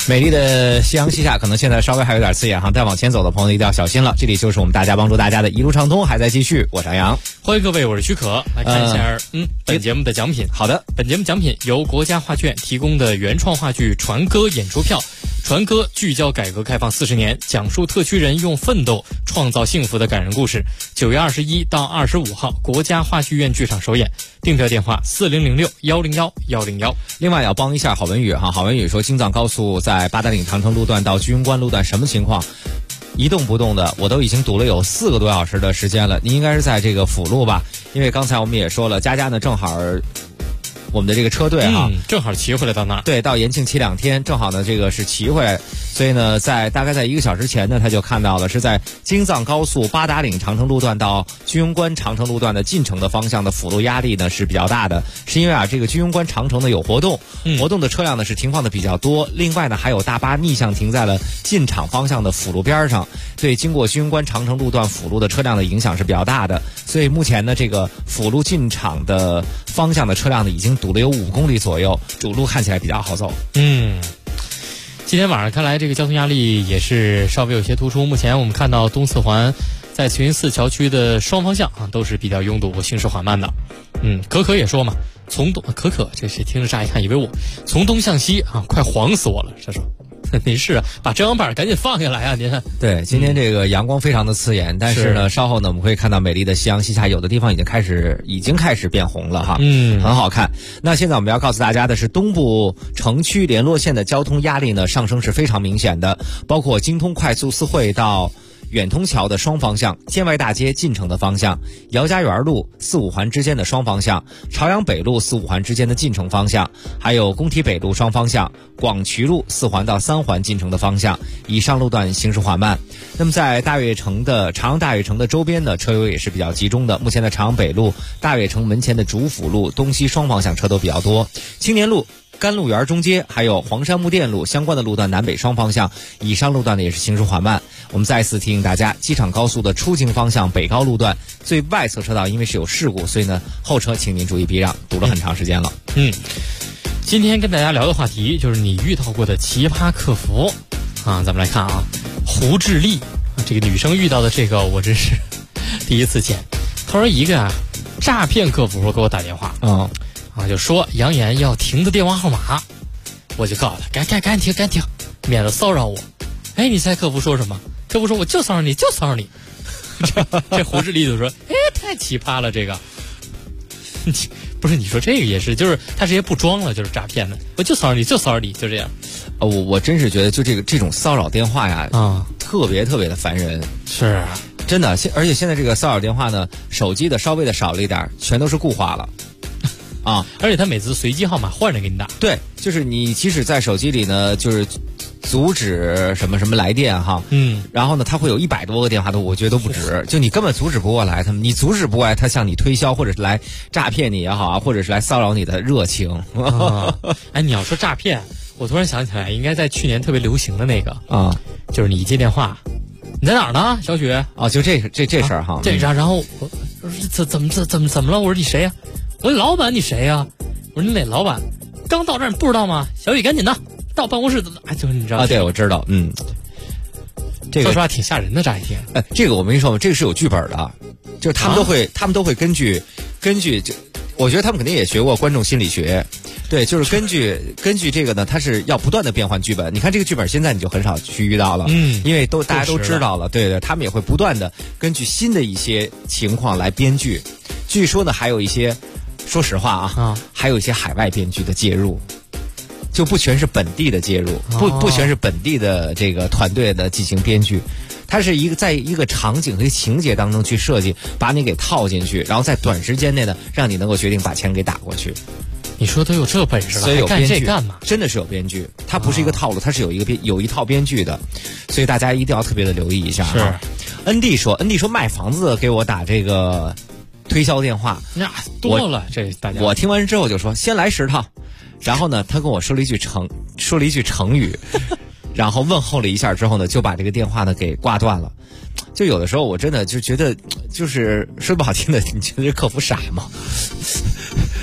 美丽的夕阳西下，可能现在稍微还有点刺眼哈，但往前走的朋友一定要小心了。这里就是我们大家帮助大家的一路畅通，还在继续。我是杨洋，
欢迎各位，我是许可。来看一下，本节目的奖品。
好的，
本节目奖品由国家话剧院提供的原创话剧《传歌》演出票。传歌聚焦改革开放40年，讲述特区人用奋斗创造幸福的感人故事。9月21到25号，国家话剧院剧场首演。订票电话4006-101-101。
另外要帮一下郝文宇哈，郝文宇说京藏高速在八达岭长城路段到居庸关路段什么情况？一动不动的，我都已经堵了有4个多小时的时间了。你应该是在这个辅路吧？因为刚才我们也说了，佳佳呢正好我们的这个车队哈，
正好骑回来到那儿。
对，到延庆骑2天，正好呢这个是骑回来，所以呢大概在1个小时前呢，他就看到了是在京藏高速八达岭长城路段到居庸关长城路段的进城的方向的辅路压力呢是比较大的，是因为这个居庸关长城呢有活动，活动的车辆呢是停放的比较多，另外呢还有大巴逆向停在了进场方向的辅路边上，对经过居庸关长城路段辅路的车辆的影响是比较大的，所以目前呢这个辅路进场的方向的车辆呢已经堵了有5公里左右，主路看起来比较好走。
今天晚上看来这个交通压力也是稍微有些突出。目前我们看到东四环在慈云寺桥区的双方向都是比较拥堵，行驶缓慢的。可也说嘛，从东可这谁听着乍一看以为我从东向西快晃死我了。他说没事啊，把遮阳板赶紧放下来啊！您
对，今天这个阳光非常的刺眼，但是呢，稍后呢我们会看到美丽的夕阳西下，有的地方已经开始变红了哈，很好看。那现在我们要告诉大家的是，东部城区联络线的交通压力呢上升是非常明显的，包括京通快速4惠到远通桥的双方向，建外大街进城的方向，姚家园路4、5环之间的双方向，朝阳北路4、5环之间的进城方向，还有工体北路双方向，广渠路4环到3环进城的方向，以上路段行驶缓慢。那么在长阳大悦城的周边的车流也是比较集中的，目前的朝阳北路、大悦城门前的主辅路东西双方向车都比较多，青年路、甘露园中街还有黄山木店路相关的路段南北双方向以上路段呢也是行驶缓慢。我们再次提醒大家，机场高速的出京方向北高路段最外侧车道因为是有事故，所以呢后车请您注意避让，堵了很长时间了。
今天跟大家聊的话题就是你遇到过的奇葩客服咱们来看胡志丽这个女生遇到的这个我真是第一次见。她说一个诈骗客服给我打电话就说扬言要停的电话号码，我就告诉他赶紧停，免得骚扰我。你猜客服说什么？客服说我就骚扰你，就骚扰你。这胡志丽就说太奇葩了，这个不是你说这个也是，就是他直接不装了，就是诈骗的，我就骚扰你，就这样。
我真是觉得就这种骚扰电话呀特别特别的烦人。
是
真的，而且现在这个骚扰电话呢，手机的稍微的少了一点，全都是固话了。
而且他每次随机号码换着给你打。
对，就是你即使在手机里呢，就是阻止什么什么来电然后呢，他会有100多个电话我觉得都不止，就你根本阻止不过来你阻止不过来他向你推销，或者是来诈骗你也好或者是来骚扰你的热情。
你要说诈骗，我突然想起来，应该在去年特别流行的那个就是你接电话，你在哪儿呢，小许？
就这事儿
然后我怎么了？我说你谁呀？我说老板，你谁呀？我说你哪老板？刚到这儿你不知道吗？小雨，赶紧的到办公室就是你知道
对，我知道。这个
说实话挺吓人的，乍一听。
这个我没说嘛，这个是有剧本的，就是他们都会根据就，我觉得他们肯定也学过观众心理学。对，就是根据这个呢，它是要不断的变换剧本。你看这个剧本现在你就很少去遇到了，因为大家都知道了，对，他们也会不断的根据新的一些情况来编剧。据说呢，还有一些，说实话还有一些海外编剧的介入，就不全是本地的介入，不全是本地的这个团队的进行编剧。它是在一个场景和情节当中去设计，把你给套进去，然后在短时间内呢，让你能够决定把钱给打过去。
你说都有这本事了，
所以有编剧
干嘛？
真的是有编剧，它不是一个套路，它是有一套编剧的，所以大家一定要特别的留意一下。
是，
恩弟说卖房子给我打这个推销电话，
那多了这大家。
我听完之后就说先来10套，然后呢，他跟我说了一句成语，然后问候了一下之后呢，就把这个电话呢给挂断了。就有的时候我真的就觉得，就是说不好听的，你觉得这客服傻吗？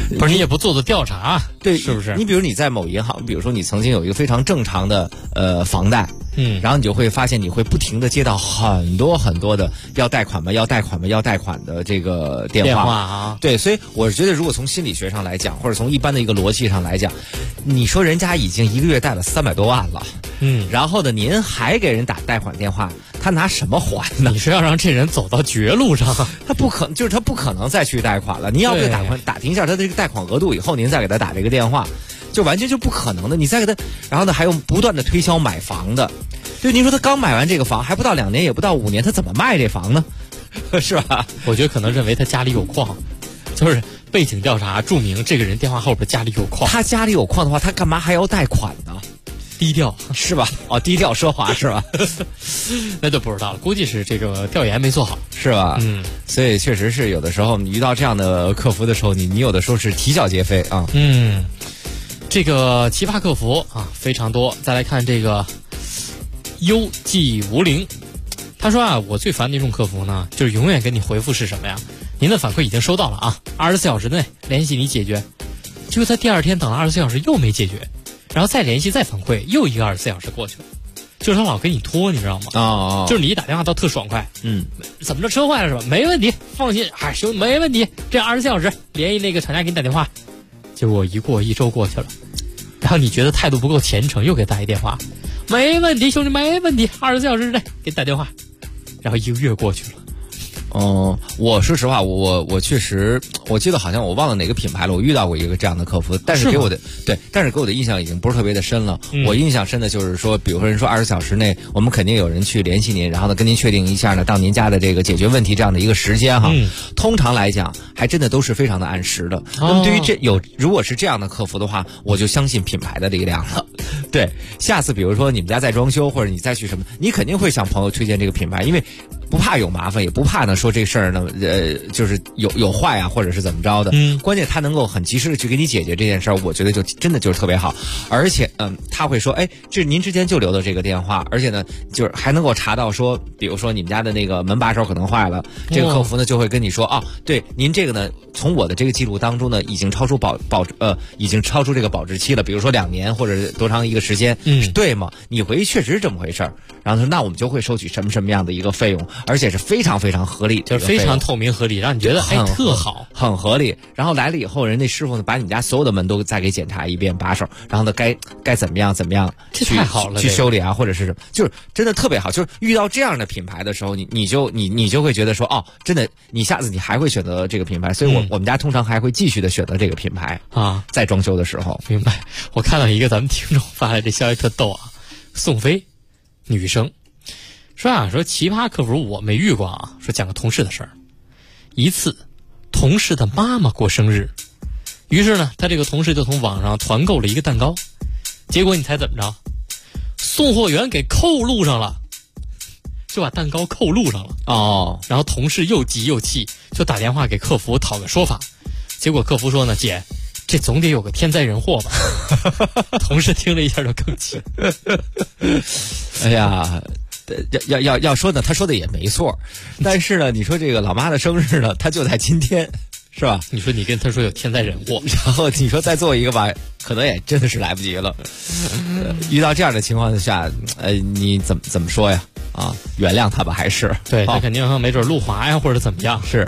不是你也不做调查，
对，
是不是？
你比如你在某银行，比如说你曾经有一个非常正常的房贷，然后你就会发现你会不停的接到很多很多的要贷款吗？要贷款吗？要贷款的这个电话
啊。
对，所以我觉得如果从心理学上来讲，或者从一般的一个逻辑上来讲，你说人家已经一个月贷了300多万了，然后呢您还给人打贷款电话，他拿什么还呢？
你是要让这人走到绝路上？
他不可能再去贷款了。您要给打听一下他的这个贷款额度以后，您再给他打这个电话，就完全就不可能的。你再给他，然后呢还有不断的推销买房的，对，您说他刚买完这个房，还不到2年，也不到5年，他怎么卖这房呢？是吧？
我觉得可能认为他家里有矿，就是背景调查注明这个人电话后边家里有矿。
他家里有矿的话，他干嘛还要贷款呢？
低调
是吧？哦，低调奢华是吧？
那就不知道了，估计是这个调研没做好，
是吧？所以确实是有的时候你遇到这样的客服的时候，你有的时候是啼笑皆非啊。
这个奇葩客服啊非常多。再来看这个幽寂无灵，他说啊，我最烦那种客服呢，就是永远给你回复是什么呀？您的反馈已经收到了啊，24小时内联系你解决。结果在第2天等了24小时又没解决，然后再联系再反馈，又一个24小时过去了，就是他老给你拖，你知道吗？就是你一打电话都特爽快，怎么着车坏了是吧？没问题，放心，兄弟没问题，这24小时联系那个厂家给你打电话。结果1周过去了，然后你觉得态度不够虔诚，又给打一电话，没问题，兄弟没问题，24小时之内给你打电话，然后1个月过去了。
我说实话，我确实，我记得好像我忘了哪个品牌了，我遇到过一个这样的客服，但是给我的印象已经不是特别的深了。我印象深的就是说，比如说人说20小时内，我们肯定有人去联系您，然后呢跟您确定一下呢到您家的这个解决问题这样的一个时间哈。通常来讲，还真的都是非常的按时的。那么对于如果是这样的客服的话，我就相信品牌的力量了。对，下次比如说你们家在装修，或者你再去什么，你肯定会向朋友推荐这个品牌，因为不怕有麻烦，也不怕呢说这事儿呢就是有坏啊，或者是怎么着的。关键他能够很及时的去给你解决这件事儿，我觉得就真的就是特别好。而且他会说，这您之前就留的这个电话，而且呢就是还能够查到说，比如说你们家的那个门把手可能坏了，这个客服呢就会跟你说，对，您这个呢从我的这个记录当中呢已经超出已经超出这个保质期了，比如说2年或者多长一个时间，对吗？你回去确实是这么回事儿，然后说那我们就会收取什么样的一个费用，而且是非常非常合理，
就是非常透明合理，让你觉得特好，
很合理。然后来了以后，人家师傅呢把你们家所有的门都再给检查一遍，把手，然后呢该怎么样
这太好了，
去修理啊，或者是什么，就是真的特别好。就是遇到这样的品牌的时候，你就会觉得说，真的，你下次你还会选择这个品牌。所以我们家通常还会继续的选择这个品牌啊，在装修的时候。
明白。我看到一个咱们听众发来这消息特逗啊，宋飞，女生。说奇葩客服我没遇过啊，说讲个同事的事儿。一次同事的妈妈过生日，于是呢他这个同事就从网上团购了一个蛋糕，结果你猜怎么着？送货员给扣路上了，就把蛋糕扣路上了。然后同事又急又气，就打电话给客服讨个说法。结果客服说呢，姐，这总得有个天灾人祸吧。同事听了一下就更气。
哎呀，要说呢，他说的也没错，但是呢，你说这个老妈的生日呢，他就在今天，是吧？
你说你跟他说有天灾人祸，
然后你说再做一个吧，可能也真的是来不及了。遇到这样的情况下，你怎么说呀？原谅他吧，还是
对他肯定没准路滑呀，或者怎么样。
是，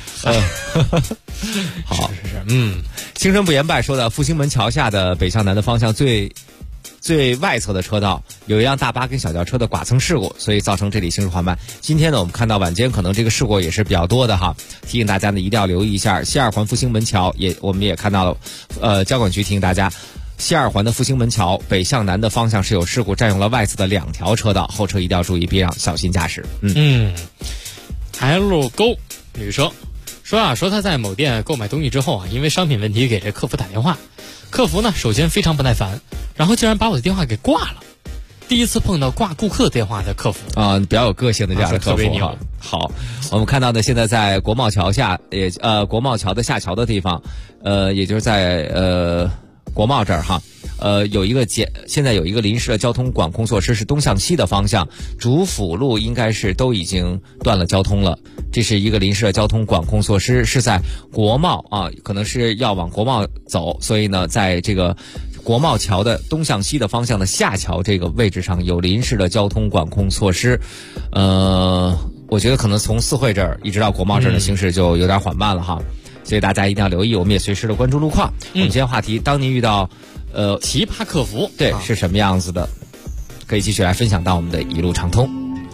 好，青山不言败说的，复兴门桥下的北向南的方向最外侧的车道有一辆大巴跟小轿车的剐蹭事故，所以造成这里行驶缓慢。今天呢，我们看到晚间可能这个事故也是比较多的哈，提醒大家呢一定要留意一下。西二环复兴门桥我们也看到了，交管局提醒大家，西二环的复兴门桥北向南的方向是有事故，占用了外侧的2条车道，后车一定要注意避让，小心驾驶。
L 勾女生说她在某店购买东西之后啊，因为商品问题给这客服打电话，客服呢首先非常不耐烦，然后竟然把我的电话给挂了。第一次碰到挂顾客电话的客服
比较有个性的这样的客服哈。好，我们看到的现在在国贸桥下，国贸桥的下桥的地方，也就是在国贸这儿哈。 现在有一个临时的交通管控措施，是东向西的方向，主辅路应该是都已经断了交通了。这是一个临时的交通管控措施，是在国贸啊，可能是要往国贸走，所以呢，在这个国贸桥的东向西的方向的下桥这个位置上有临时的交通管控措施。我觉得可能从四惠这儿一直到国贸这儿的行驶就有点缓慢了哈，所以大家一定要留意，我们也随时的关注路况。我们今天话题，当您遇到
奇葩客服，
对，是什么样子的，可以继续来分享到我们的一路畅通。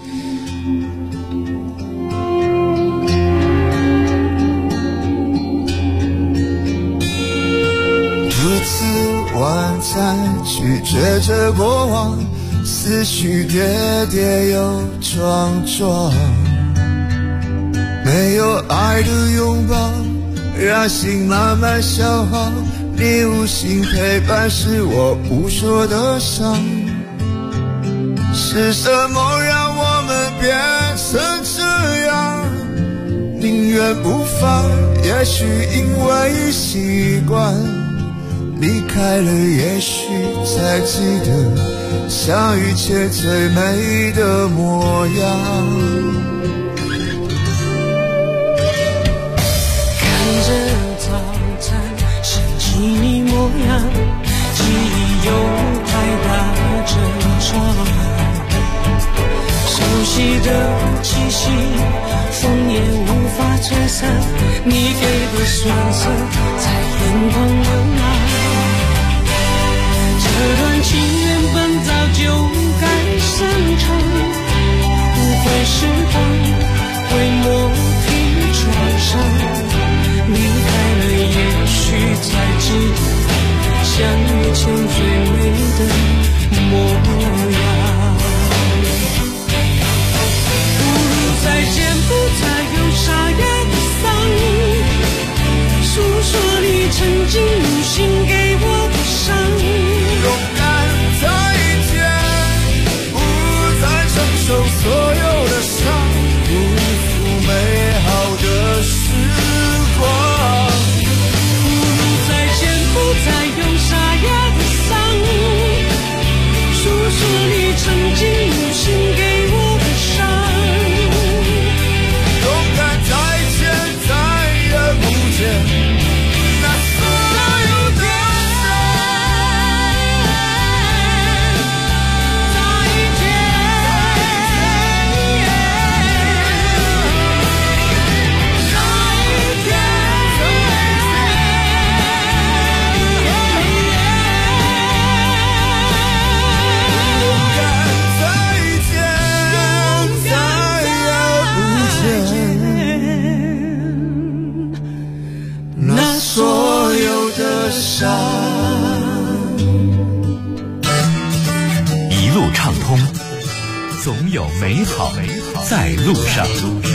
独自晚餐，拒绝着过往，思绪跌跌又撞撞，没有爱的拥抱，让心慢慢消耗，你无心陪伴是我无说的伤，是什么让我们变成这样，宁愿不放，也许因为习惯，离开了也许才记得相遇前最美的模样，
看着早餐是记你模样，记忆又拍打着窗，熟悉的气息风也无法吹散，你给的酸涩在眼眶流浪，这段情原本早就该散场，不会时光会磨平创伤，离开了也许才知道相遇前最美的模样，不如再见不再有沙哑的丧，诉说你曾经无心给我的伤，
勇敢再见，不再承受所有的伤，不负美好的时光，
不如再见不再有沙哑的丧，诉说你曾经无心给我的伤，
勇敢再见，再也不见那所有的所有的伤，
一路畅通，总有美好在路上。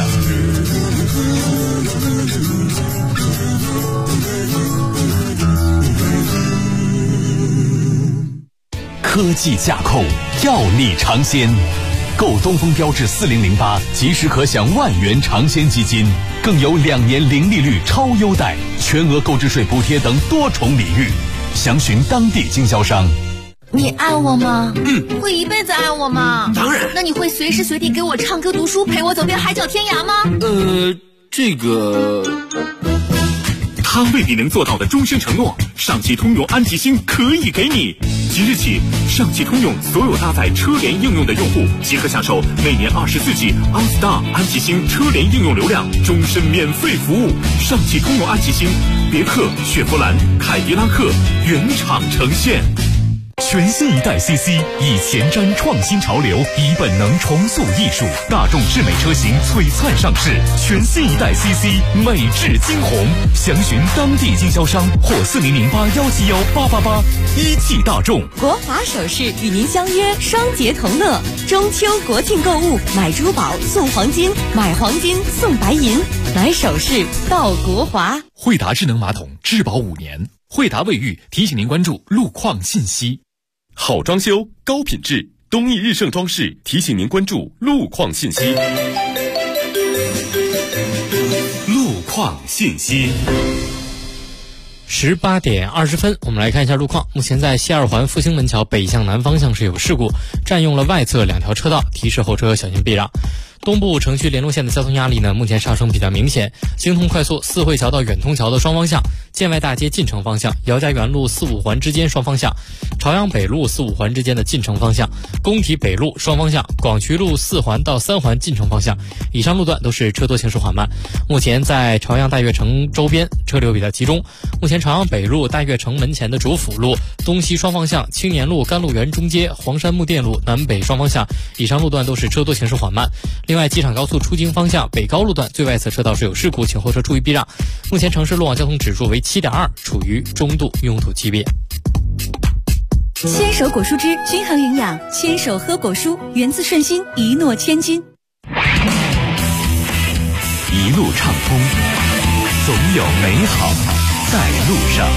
科技架控，要你尝鲜。购东风标致4008，即时可享万元尝鲜基金，更有2年零利率超优待，全额购置税补贴等多重礼遇。详询当地经销商。
你爱我吗？会一辈子爱我吗？
当然。
那你会随时随地给我唱歌读书，陪我走遍海角天涯吗？
这个
他未必能做到的终身承诺，上汽通用安吉星可以给你。即日起，上汽通用所有搭载车联应用的用户即可享受每年24G OnStar 安吉星车联应用流量，终身免费服务。上汽通用安吉星，别克、雪佛兰、凯迪拉克原厂呈现。全新一代 CC 以前瞻创新潮流，以本能重塑艺术，大众智美车型璀璨上市。全新一代 CC 美至惊鸿，详询当地经销商或4008171888。一汽大众
国华首饰与您相约双节同乐，中秋国庆购物，买珠宝送黄金，买黄金送白银，买首饰到国华。
惠达智能马桶质保5年，惠达卫浴提醒您关注路况信息。好装修，高品质，东益日盛装饰提醒您关注路况信息。路况信息。
18点20分，我们来看一下路况。目前在西二环复兴门桥北向南方向是有事故，占用了外侧2条车道，提示后车小心避让。东部城区联络线的交通压力呢，目前上升比较明显。京通快速四惠桥到远通桥的双方向，建外大街进城方向，姚家园路4、5环之间双方向，朝阳北路4、5环之间的进城方向，工体北路双方向，广渠路4环到3环进城方向，以上路段都是车多行驶缓慢。目前在朝阳大悦城周边车流比较集中。目前朝阳北路大悦城门前的主辅路东西双方向，青年路甘露园中街黄山木店路南北双方向，以上路段都是车多行驶缓慢。另外，机场高速出京方向北高路段最外侧车道是有事故，请后车注意避让。目前城市路网交通指数为7.2，处于中度拥堵级别。
牵手果蔬汁均衡营养，牵手喝果蔬，源自顺心，一诺千金。
一路畅通，总有美好在路上。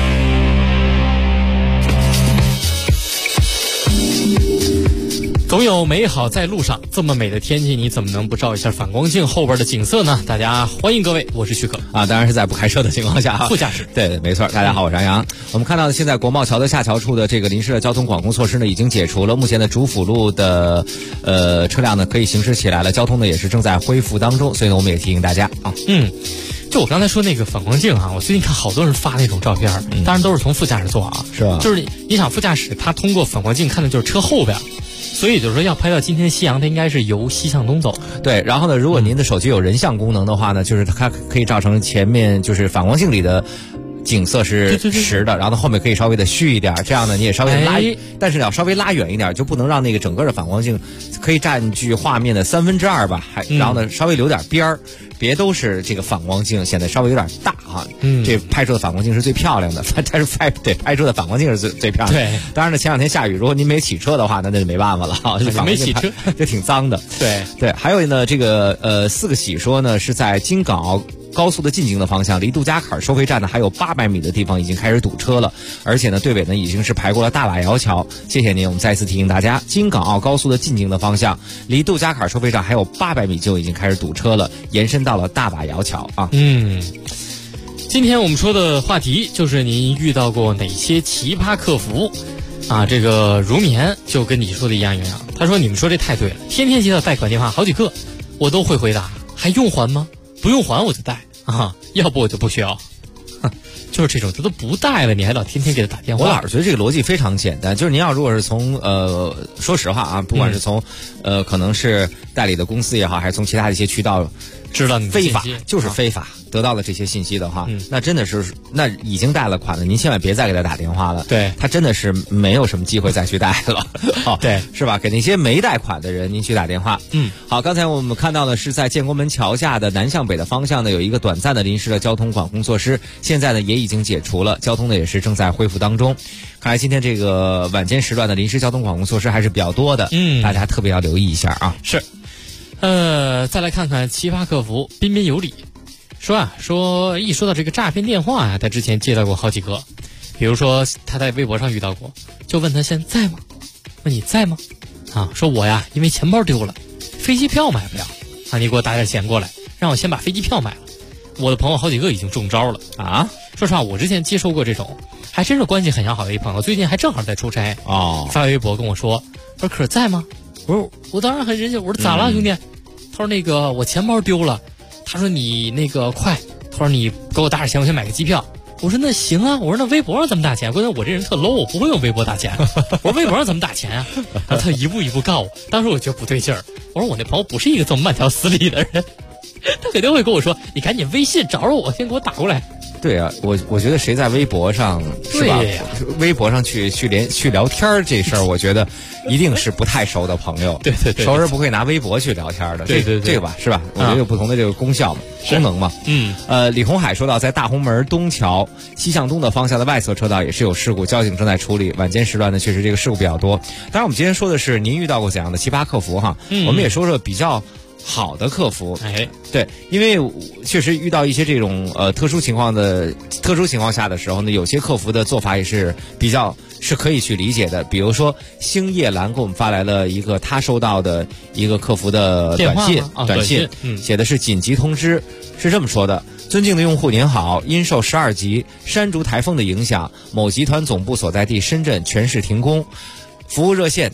总有美好在路上，这么美的天气，你怎么能不照一下反光镜后边的景色呢？大家欢迎各位，我是许可
啊，当然是在不开车的情况下，
副驾驶。
对，没错。大家好，我是杨洋。我们看到现在国贸桥的下桥处的这个临时的交通管控措施呢，已经解除了。目前的主辅路的车辆呢可以行驶起来了，交通呢也是正在恢复当中，所以呢我们也提醒大家啊。
就我刚才说那个反光镜啊，我最近看好多人发那种照片，当然都是从副驾驶做啊，
是吧？
就是你想副驾驶他通过反光镜看的就是车后边。所以就是说，要拍到今天夕阳，它应该是由西向东走。
对，然后呢，如果您的手机有人像功能的话呢，就是它可以照成前面就是反光镜里的景色是实的，然后呢后面可以稍微的虚一点，这样呢你也稍微拉，但是要稍微拉远一点，就不能让那个整个的反光镜可以占据画面的2/3吧，然后呢稍微留点边儿。别都是这个反光镜，显得稍微有点大啊。这拍出的反光镜是最漂亮的，但是拍出的反光镜是最漂亮的。
对，
当然呢，前2天下雨，如果您没洗车的话，那就没办法了啊。
没洗车
就挺脏的。
对，
还有呢，这个4个喜说呢是在京港澳高速的进京的方向，离杜家坎收费站呢还有800米的地方已经开始堵车了，而且呢队尾呢已经是排过了大瓦窑桥。谢谢您，我们再次提醒大家，京港澳高速的进京的方向，离杜家坎收费站还有800米就已经开始堵车了，延伸到了大瓦窑桥啊。
今天我们说的话题就是您遇到过哪些奇葩客服啊？这个如眠就跟你说的一样，他说你们说这太对了，天天接到贷款电话好几个，我都会回答，还用还吗？不用还我就贷啊，要不我就不需要。就是这种，他都不贷了，你还老天天给他打电话。
我老是觉得这个逻辑非常简单，就是您要如果是从说实话啊，不管是从可能是代理的公司也好，还是从其他的一些渠道
知道你
非法就是非法得到了这些信息的话，那真的是那已经贷了款了，您千万别再给他打电话了。
对，
他真的是没有什么机会再去贷了。
对，
是吧？给那些没贷款的人您去打电话。好，刚才我们看到的是在建国门桥下的南向北的方向呢，有一个短暂的临时的交通管控措施，现在呢也已经解除了，交通呢也是正在恢复当中。看来今天这个晚间时段的临时交通管控措施还是比较多的，大家特别要留意一下啊。
是。再来看看奇葩客服彬彬有礼，说一说到这个诈骗电话啊，他之前接到过好几个，比如说他在微博上遇到过，就问他现在吗？问你在吗？啊，说我呀因为钱包丢了，飞机票买不了啊，你给我打点钱过来，让我先把飞机票买了。我的朋友好几个已经中招了啊！说实话，我之前接受过这种，还真是关系很要好的一朋友，最近还正好在出差发微博跟我说可在吗？我当然很人家，我说咋了兄弟？他说那个我钱包丢了，他说你那个快，他说你给我打点钱，我先买个机票。我说那行啊，我说那微博上怎么打钱？关键我这人特 low， 我不会用微博打钱。我说微博上怎么打钱啊？然后他一步一步告我，当时我觉得不对劲儿。我说我那朋友不是一个这么慢条斯理的人，他肯定会跟我说你赶紧微信找着我，先给我打过来。
对啊，我觉得谁在微博上是吧？微博上去聊天这事儿，我觉得一定是不太熟的朋友。
对，
熟人不会拿微博去聊天的。对，这个吧是吧？我觉得有不同的这个功效嘛，功能嘛。李红海说到，在大红门东桥西向东的方向的外侧车道也是有事故，交警正在处理。晚间时段呢，确实这个事故比较多。当然，我们今天说的是您遇到过怎样的奇葩客服哈？我们也说说比较好的客服。对，因为确实遇到一些这种特殊情况下的时候呢，有些客服的做法也是比较是可以去理解的。比如说星叶兰给我们发来了一个他收到的一个客服的短信，写的是紧急通知，是这么说的： 尊敬的用户您好，因受12级山竹台风的影响，某集团总部所在地深圳全市停工，服务热线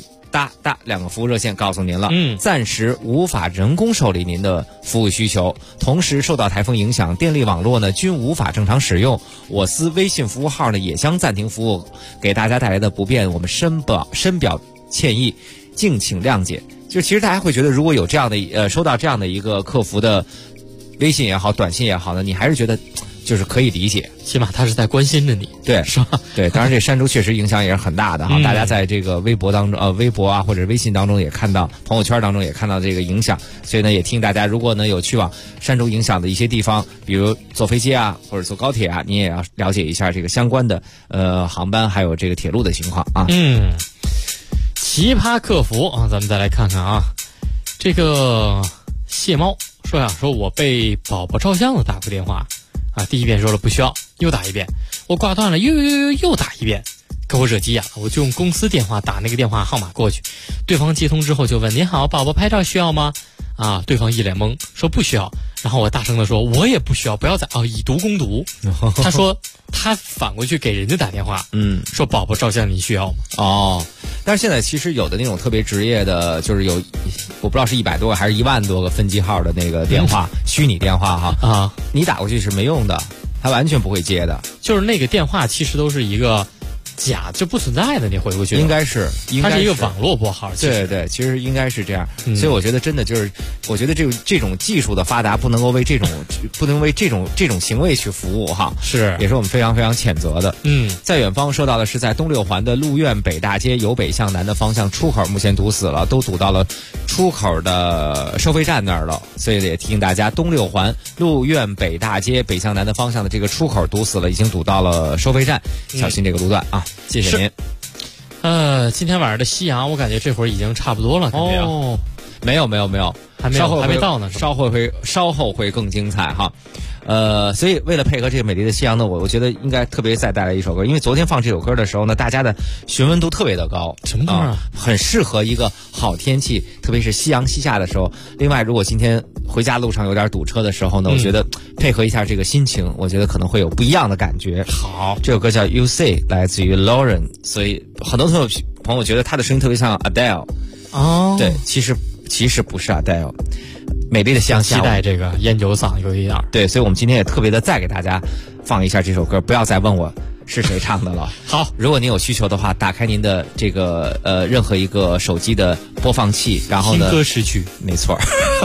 2个服务热线告诉您了，暂时无法人工受理您的服务需求。同时受到台风影响，电力网络呢均无法正常使用，我司微信服务号呢也将暂停服务，给大家带来的不便我们深表歉意，敬请谅解。就其实大家会觉得，如果有这样的收到这样的一个客服的微信也好短信也好呢，你还是觉得就是可以理解，
起码他是在关心着你，
对，
是吧？
对，当然这山竹确实影响也是很大的哈，大家在这个微博当中微博啊或者微信当中也看到，朋友圈当中也看到这个影响，所以呢也提醒大家，如果呢有去往山竹影响的一些地方，比如坐飞机啊或者坐高铁啊，你也要了解一下这个相关的航班还有这个铁路的情况啊。
奇葩客服啊，咱们再来看看啊，这个谢猫说呀，说我被宝宝照相的打过电话啊，第一遍说了不需要，又打一遍，我挂断了，又打一遍，给我惹急眼了，我就用公司电话打那个电话号码过去，对方接通之后就问您好，宝宝拍照需要吗？啊，对方一脸懵，说不需要。然后我大声的说，我也不需要，不要再以毒攻毒。他说他反过去给人家打电话，说宝宝照相你需要吗？
但是现在其实有的那种特别职业的，就是有我不知道是100多个还是1万多个分机号的那个电话，虚拟电话哈你打过去是没用的，他完全不会接的。
就是那个电话其实都是一个假就不存在的，你回过去
应该是
它是一个网络拨号，
对，其实应该是这样。所以我觉得真的就是，我觉得这种技术的发达不能够为这种行为去服务哈，
是
也是我们非常非常谴责的。在远方说到的是在东六环的路苑北大街由北向南的方向出口目前堵死了，都堵到了出口的收费站那儿了，所以也提醒大家，东六环路苑北大街北向南的方向的这个出口堵死了，已经堵到了收费站，小心这个路段啊。谢谢您。
今天晚上的夕阳，我感觉这会儿已经差不多了。
没有，
还没到呢，
稍后会更精彩哈。所以为了配合这个美丽的夕阳呢，我觉得应该特别再带来一首歌，因为昨天放这首歌的时候呢，大家的询问度特别的高。
什么歌啊？
很适合一个好天气，特别是夕阳西下的时候。另外，如果今天回家路上有点堵车的时候呢，我觉得配合一下这个心情，我觉得可能会有不一样的感觉。
好，
这首歌叫 You Say， 来自于 Lauren， 所以很多朋友觉得他的声音特别像 Adele。对，其实不是 Adele。美丽的夕阳下，
期待这个烟酒嗓有一点。
对，所以我们今天也特别的再给大家放一下这首歌，不要再问我是谁唱的了。
好，
如果您有需求的话，打开您的这个任何一个手机的播放器，然后呢，
听歌识曲，
没错。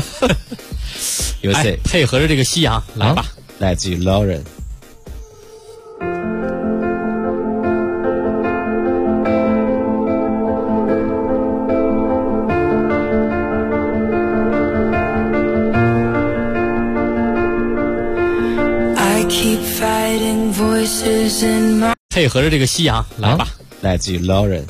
配合着这个夕阳来吧，
来自于 Lauren。
配合着这个夕阳来吧，
来自于 Lauren。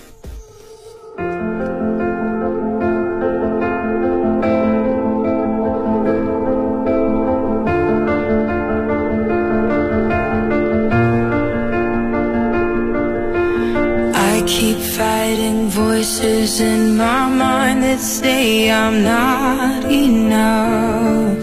I keep fighting voices in my mind that say I'm not enough.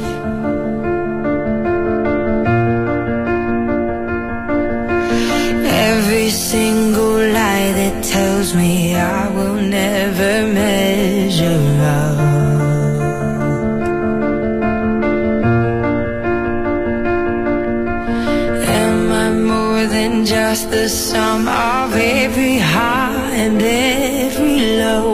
Every single lie that tells me I will never measure up. Am I more than just the sum of every high and every low?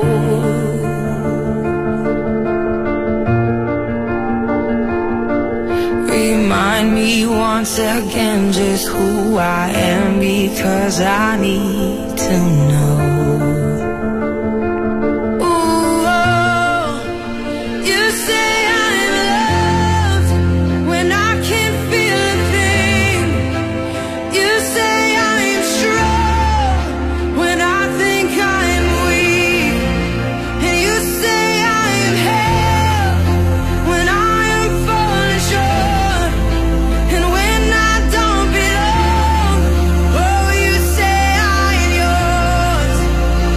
Remind me once again just who I am, because I need to know. Ooh, oh, you say I'm loved when I can't feel a thing. You say I'm strong when I think I'm weak. And you say I'm held when I am falling short. And when I don't belong, oh, you say I'm yours.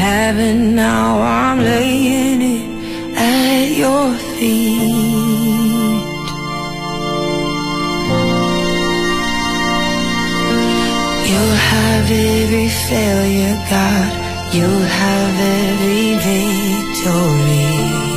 have it now, I'm laying it at your feet. You'll have every failure, God, you'll have every victory.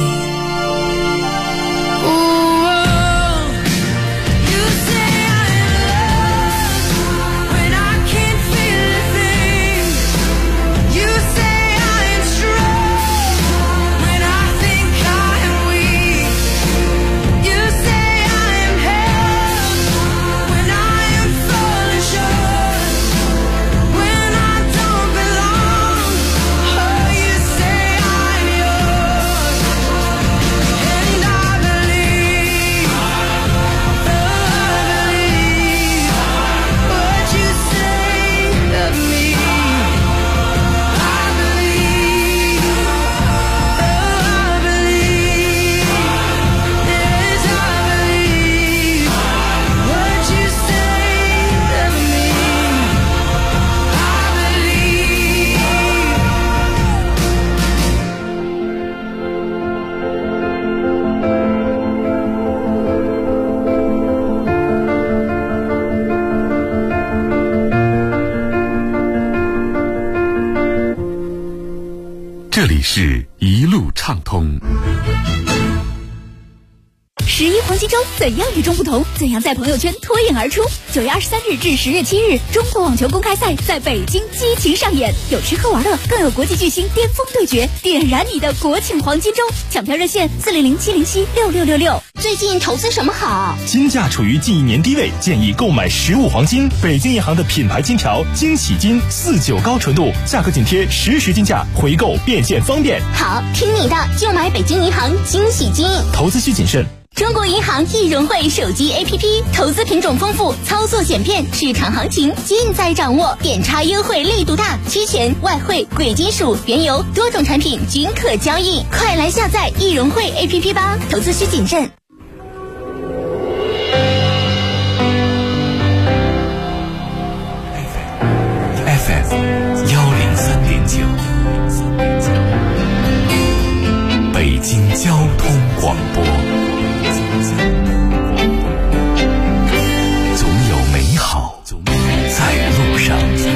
这里是一路畅通。
11黄金周怎样与众不同？怎样在朋友圈脱颖而出？9月23日至10月7日，中国网球公开赛在北京激情上演，有吃喝玩乐，更有国际巨星巅峰对决，点燃你的国庆黄金周！抢票热线400-707-6666。
最近投资什么好？
金价处于近1年低位，建议购买实物黄金。北京银行的品牌金条惊喜金49高纯度，价格紧贴实时金价，回购变现方便。
好，听你的，就买北京银行惊喜金。
投资需谨慎。
中国银行易融汇手机 APP， 投资品种丰富，操作简便，市场行情尽在掌握，点差优惠力度大，期权、外汇、贵金属、原油多种产品均可交易，快来下载易融汇 APP 吧，投资需谨慎。
FM 103.9，北京交通广播。总有美好在路上。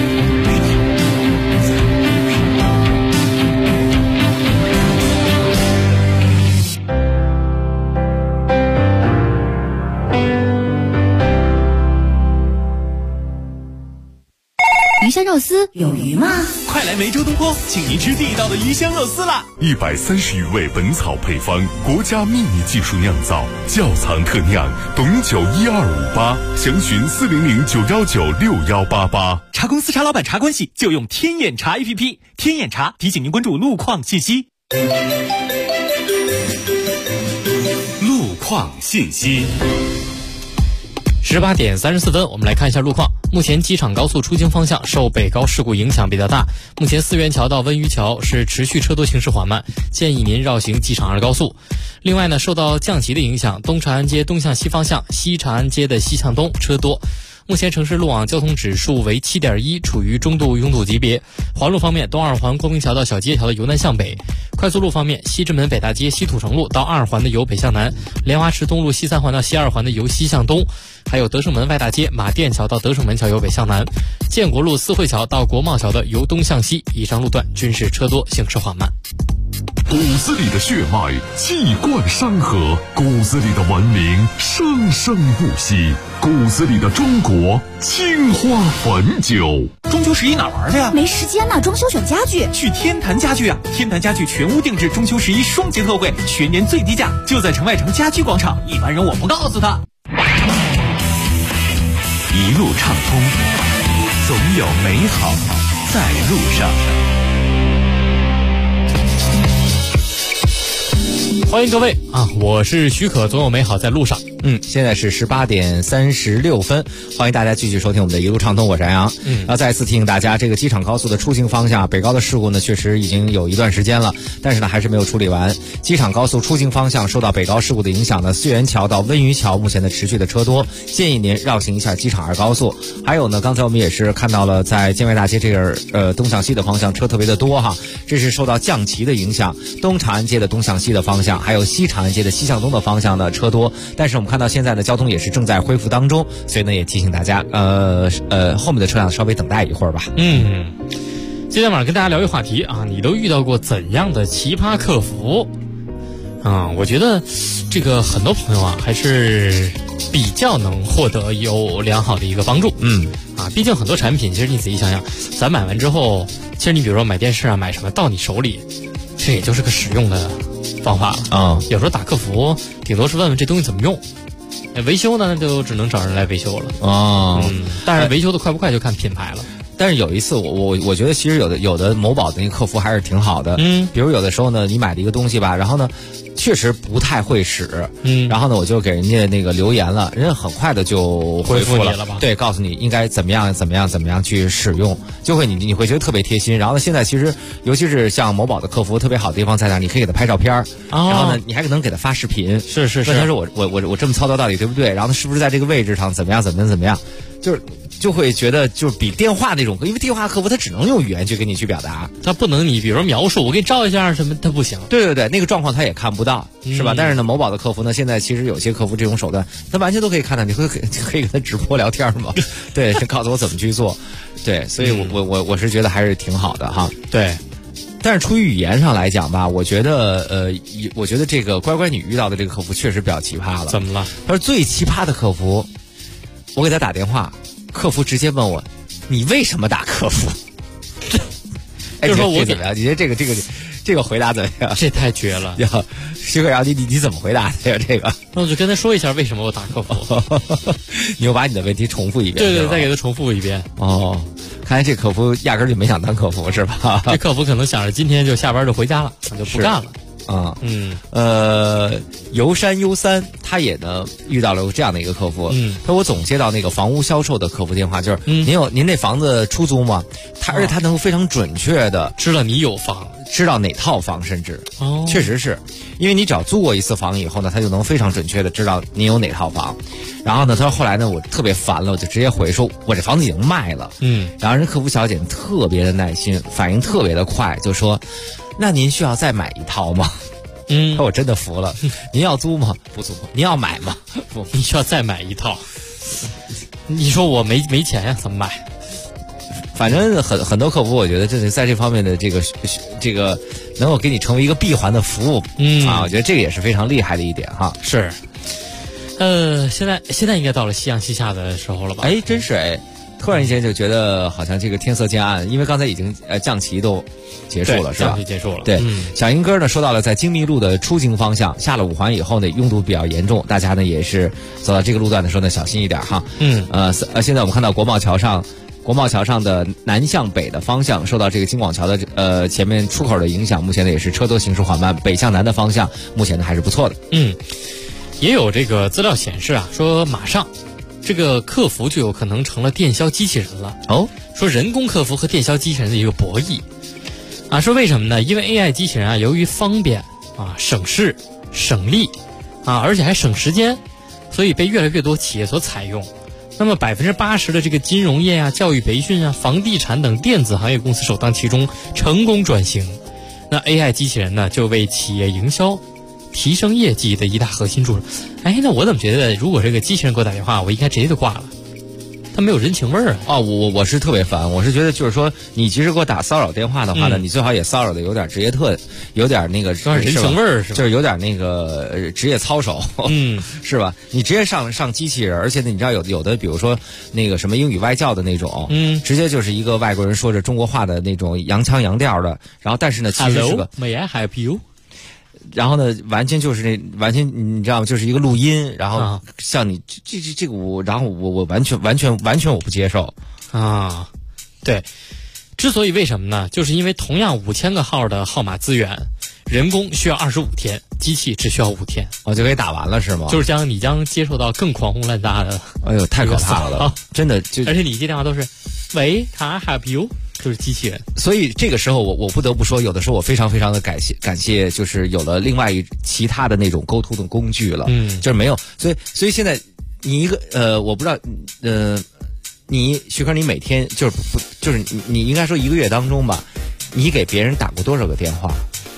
鱼香肉丝有鱼吗？
快来梅州东坡，请您吃地道的鱼香肉丝啦
！130余味本草配方，国家秘密技术酿造，窖藏特酿，董酒1258，详询400-919-6188。
茶公司茶老板茶关系就用天眼茶 APP， 天眼茶提醒您关注路况信息。
路况信息。
18点34分，我们来看一下路况。目前机场高速出京方向受北高事故影响比较大，目前四元桥到温榆桥是持续车多，行驶缓慢，建议您绕行机场2高速。另外呢，受到降级的影响，东长安街东向西方向，西长安街的西向东车多。目前城市路网交通指数为 7.1， 处于中度拥堵级别。环路方面，东二环光明桥到小街桥的由南向北。快速路方面，西直门北大街西土城路到2环的由北向南，莲花池东路西3环到西2环的由西向东，还有德胜门外大街马甸桥到德胜门桥由北向南，建国路四惠桥到国贸桥的由东向西，以上路段均是车多，行驶缓慢。
骨子里的血脉气贯山河，骨子里的文明生生不息，骨子里的中国青花汾酒。
中秋11哪玩的呀？
没时间呢，装修选家具。
去天坛家具啊！天坛家具全屋定制中秋11双节特惠，全年最低价，就在城外城家居广场。一般人我不告诉他。
一路畅通，总有美好在路上。
欢迎各位啊！我是许可，总有美好在路上。
现在是18点36分，欢迎大家继续收听我们的一路畅通，我是杨洋。再次提醒大家，这个机场高速的出行方向，北高的事故呢确实已经有一段时间了，但是呢还是没有处理完。机场高速出行方向受到北高事故的影响呢，思源桥到温榆桥目前的持续的车多，建议您绕行一下机场2高速。还有呢，刚才我们也是看到了在建外大街这个东向西的方向车特别的多哈，这是受到降旗的影响，东长安街的东向西的方向，还有西长安街的西向东的方向呢车多，但是我们看到现在的交通也是正在恢复当中，所以呢也提醒大家后面的车辆稍微等待一会儿吧。
今天晚上跟大家聊一个话题啊，你都遇到过怎样的奇葩客服啊？我觉得这个很多朋友啊还是比较能获得有良好的一个帮助。毕竟很多产品其实你仔细想想，咱买完之后，其实你比如说买电视啊买什么到你手里，这也就是个使用的方法了有时候打客服顶多是问问这东西怎么用，维修呢就只能找人来维修了但是维修的快不快就看品牌了。
但是有一次我觉得其实有的某宝的那个客服还是挺好的。比如有的时候呢，你买了一个东西吧，然后呢确实不太会使，然后呢我就给人家那个留言了，人家很快的就回复了，对，告诉你应该怎么样去使用，就会你会觉得特别贴心。然后呢，现在其实尤其是像某宝的客服特别好的地方在哪，你可以给他拍照片，然后呢你还能给他发视频，
是
问他说我这么操作到底对不对，然后呢是不是在这个位置上怎么样，就会觉得就是比电话那种，因为电话客服他只能用语言去跟你去表达，
他不能你比如说描述我给你照一下什么，他不行。
对，那个状况他也看不到，是吧？但是呢，某宝的客服呢，现在其实有些客服这种手段，他完全都可以看到，你可以跟他直播聊天嘛，对，告诉我怎么去做，对，所以我是觉得还是挺好的哈，
对。
但是出于语言上来讲吧，我觉得这个乖乖女遇到的这个客服确实比较奇葩了。
怎么了？
他说最奇葩的客服，我给他打电话。客服直接问我，你为什么打客服？
就是说我
怎么样？你觉得这个回答怎么样？
这太绝了！
徐克阳，你怎么回答的呀？这个，
那我就跟他说一下为什么我打客服。
你又把你的问题重复一遍。
对，再给他重复一遍。
看来这客服压根儿就没想当客服是吧？
这客服可能想着今天就下班就回家了，就不干了。
游山优三他也呢遇到了这样的一个客服，他说我总接到那个房屋销售的客服电话，就是您那房子出租吗？而且他能够非常准确的
知道你有房，
知道哪套房，甚至确实是因为你只要租过一次房以后呢，他就能非常准确的知道您有哪套房。然后呢，他说后来呢我特别烦了，我就直接回说我这房子已经卖了。然后人客服小姐特别的耐心，反应特别的快，就说那您需要再买一套吗？我真的服了。您要租吗？不租。您要买吗？不。
你需要再买一套。你说我没钱呀，怎么买？
反正很多客服，我觉得这是在这方面的这个能够给你成为一个闭环的服务，我觉得这个也是非常厉害的一点哈。
是。现在应该到了夕阳西下的时候了吧？
真是突然间就觉得好像这个天色渐暗，因为刚才已经降旗都结束了，是吧？
降旗结束了。
对，小英哥呢说到了在京密路的出京方向，下了5环以后呢拥堵比较严重，大家呢也是走到这个路段的时候呢小心一点哈。现在我们看到国贸桥上的南向北的方向受到这个京广桥的前面出口的影响，目前呢也是车多行驶缓慢，北向南的方向目前呢还是不错的。
也有这个资料显示啊，说马上这个客服就有可能成了电销机器人了。说人工客服和电销机器人的一个博弈啊，说为什么呢？因为 AI 机器人啊，由于方便啊、省事、省力啊，而且还省时间，所以被越来越多企业所采用。那么80%的这个金融业啊、教育培训啊、房地产等电子行业公司首当其冲成功转型。那 AI 机器人呢，就为企业营销提升业绩的一大核心助手。那我怎么觉得如果这个机器人给我打电话，我应该直接就挂了，他没有人情味儿啊。
我是特别烦，我是觉得就是说你即使给我打骚扰电话的话呢，你最好也骚扰的有点职业有点那个
人情味儿，是吧？
就是有点那个职业操守，是吧？你直接上机器人，而且呢你知道有的比如说那个什么英语外教的那种，直接就是一个外国人说着中国话的那种洋腔洋调的，然后但是呢其实是个
Hello, may I help you？
然后呢，完全你知道吗？就是一个录音，然后像你这个然后我完全我不接受
啊。对， 之所以为什么呢？就是因为同样5000个号的号码资源，人工需要25天，机器只需要5天，
就可以打完了是吗？
就是你将接受到更狂轰滥炸的，
哎呦，太可怕了，真的就。
而且你接电话都是，喂 ，Can I help you？ 就是机器人。
所以这个时候我不得不说，有的时候我非常非常的感谢，就是有了另外其他的那种沟通的工具了，就是没有，所以现在你一个我不知道，你徐克，你每天就是你应该说1个月当中吧，你给别人打过多少个电话？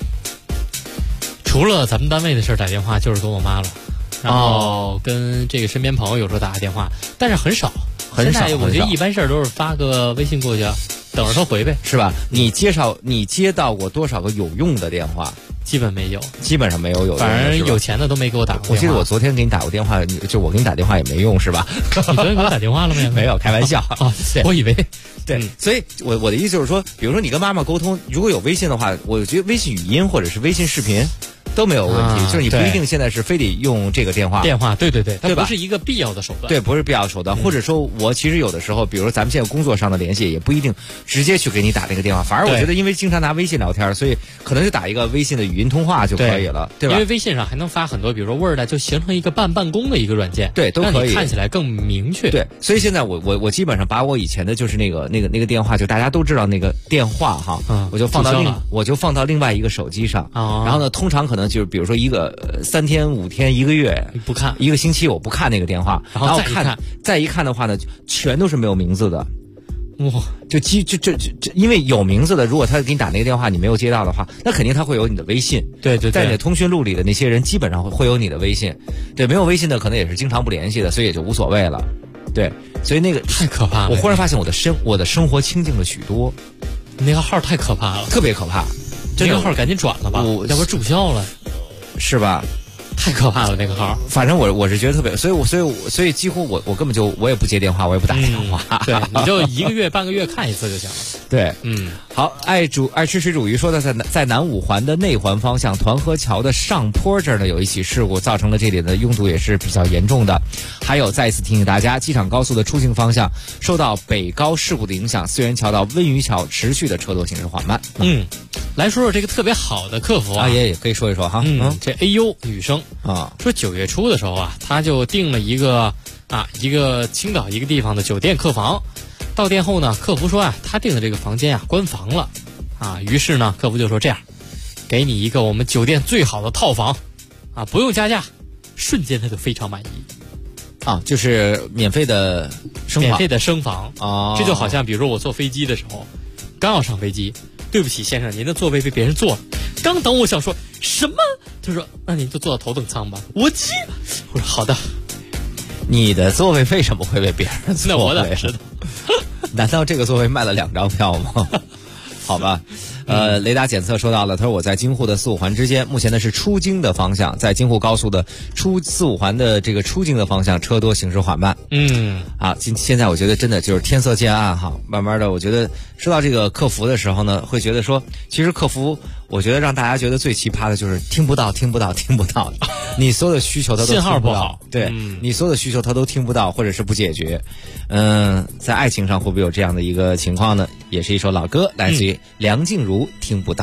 除了咱们单位的事打电话，就是跟我妈了，然后跟这个身边朋友有时候打个电话，但是很少。现在我觉得一般事儿都是发个微信过去，等着他回呗，
是吧？你接到过多少个有用的电话？
基本没有，
基本上没有有用的，
反正有钱的都没给我打过电话。
我记得我昨天给你打过电话，就我给你打电话也没用，是吧？
你昨天给我打电话了没有？
没有，开玩笑
啊！我以为
对，所以我的意思就是说，比如说你跟妈妈沟通，如果有微信的话，我觉得微信语音或者是微信视频都没有问题，就是你不一定现在是非得用这个电话。
对，它不是一个必要的手段。
对，不是必要的手段，或者说我其实有的时候，比如说咱们现在工作上的联系，也不一定直接去给你打那个电话，反而我觉得因为经常拿微信聊天，所以可能就打一个微信的语音通话就可以了，对吧？
因为微信上还能发很多，比如说 Word 就形成一个办公的一个软件，
对，都可以，
让你看起来更明确。
对，所以现在我基本上把我以前的就是那个电话，就大家都知道那个电话哈，我就放到另外一个手机上，然后呢，通常可能就是比如说一个3天5天1个月
不看
，1个星期我不看那个电话，然后再一看的话呢，全都是没有名字的。
哇，
就因为有名字的，如果他给你打那个电话你没有接到的话，那肯定他会有你的微信。
对，
在你的通讯录里的那些人基本上会有你的微信。对，没有微信的可能也是经常不联系的，所以也就无所谓了。对，所以那个
太可怕了。
我忽然发现我的生活清静了许多。
那个号太可怕了，
特别可怕。
这个号赶紧转了吧，要不注销了，
是吧？
太可怕了那个号，
反正我是觉得特别，所以几乎我根本就我也不接电话，我也不打电话，
对，你就1个月半个月看一次就行了。
对，好，爱吃水煮鱼说的在南五环的内环方向团河桥的上坡这儿呢有一起事故，造成了这里的拥堵也是比较严重的。还有再一次提醒大家，机场高速的出境方向受到北高事故的影响，四元桥到温榆桥持续的车多行驶缓慢。
来说说这个特别好的客服啊，
也可以说一说哈。
这 AU 女生
啊，
说9月初的时候啊，她就订了一个青岛一个地方的酒店客房，到店后呢，客服说啊，她订的这个房间啊关房了啊，于是呢，客服就说这样，给你一个我们酒店最好的套房啊，不用加价，瞬间她就非常满意
啊，就是免费的
升房啊，这就好像比如说我坐飞机的时候，刚要上飞机。对不起，先生，您的座位被别人坐了。刚等我想说什么，他说：“那您就坐到头等舱吧。”我说：“好的。”
你的座位为什么会被别人坐？
那我咋知道？
难道这个座位卖了2张票吗？好吧。雷达检测收到了，他说我在京沪的4、5环之间，目前呢是出京的方向，在京沪高速的4、5环的这个出京的方向车多行驶缓慢。现在我觉得真的就是天色渐暗哈，慢慢的我觉得说到这个客服的时候呢，会觉得说其实客服我觉得让大家觉得最奇葩的就是听不到，你所有的需求他都听不到，
信号不好，
对，你所有的需求他都听不到或者是不解决。在爱情上会不会有这样的一个情况呢？也是一首老歌，来自于梁静茹，听不到。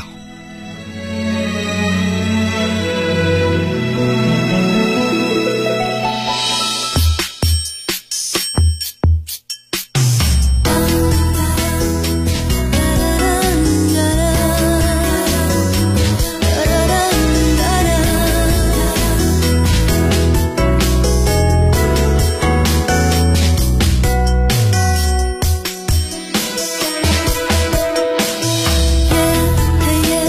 夜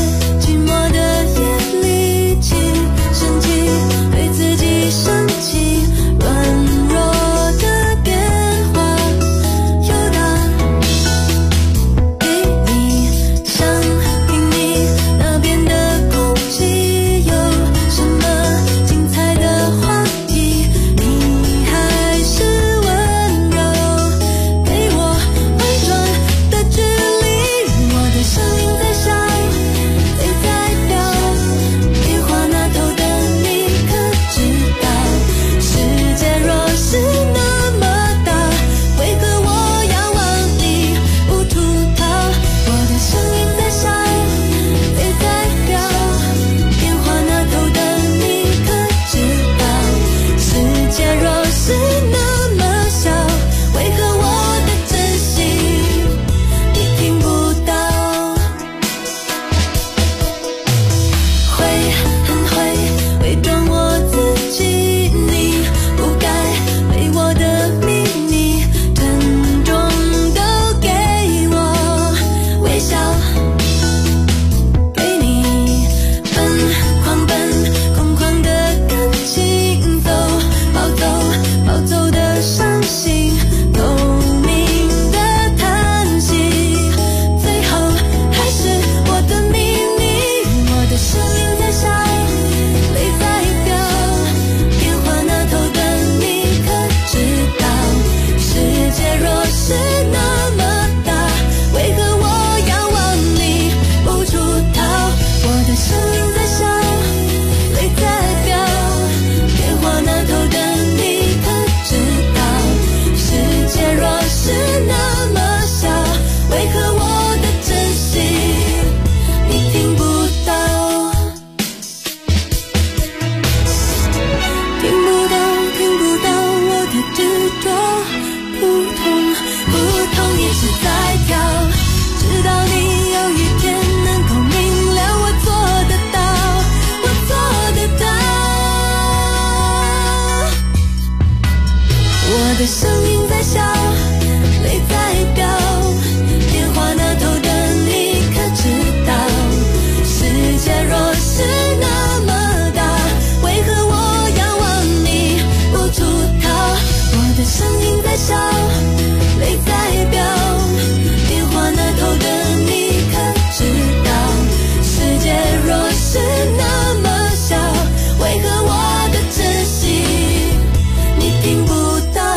我的声音在笑，泪在飙，电话那头的你可知道，世界若是那么大，为何我要往你不出逃？我的声音在笑，泪在飙，电话那头的你可知道，世界若是那么小，为何我的窒息你听不到？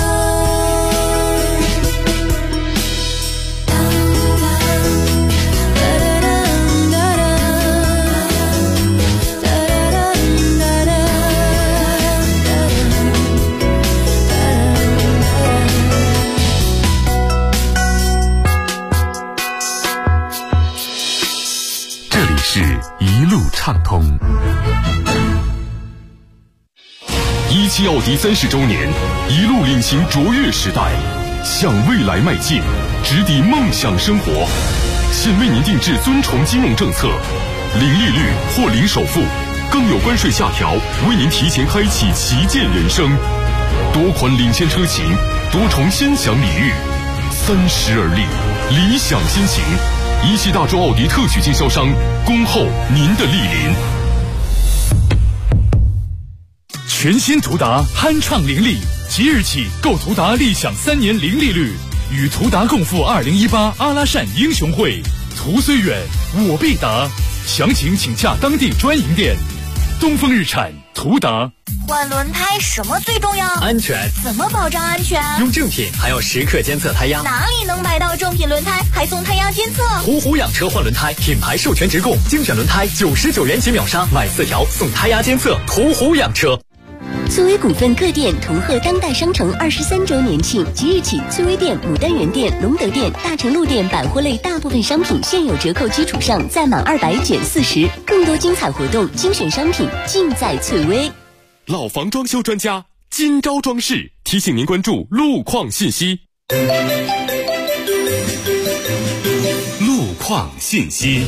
这里是一路畅通。17奥迪30周年，一路领行卓越时代，向未来迈进，直抵梦想生活。现为您定制尊崇金融政策，零利率或零首付，更有关税下调，为您提前开启旗舰人生。多款领先车型，多重先享礼遇，30而立，理想先行。17大洲奥迪特许经销商，恭候您的莅临。
全新途达酣畅伶俐，即日起购途达立享3年零利率，与途达共赴2018阿拉善英雄会。途虽远，我必达。详情请洽当地专营店。东风日产途达。
换轮胎什么最重要？
安全。
怎么保障安全？
用正品，还要时刻监测胎压。
哪里能买到正品轮胎还送胎压监测？
途虎养车换轮胎，品牌授权直供，精选轮胎99元起秒杀，买4条送胎压监测。途虎养车。
翠微股份各店同贺当代商城23周年庆，即日起，翠微店、牡丹园店、隆德店、大成路店百货类大部分商品现有折扣基础上，再满200减40，更多精彩活动、精选商品尽在翠微。
老房装修专家金招装饰提醒您关注路况信息。
路况信息。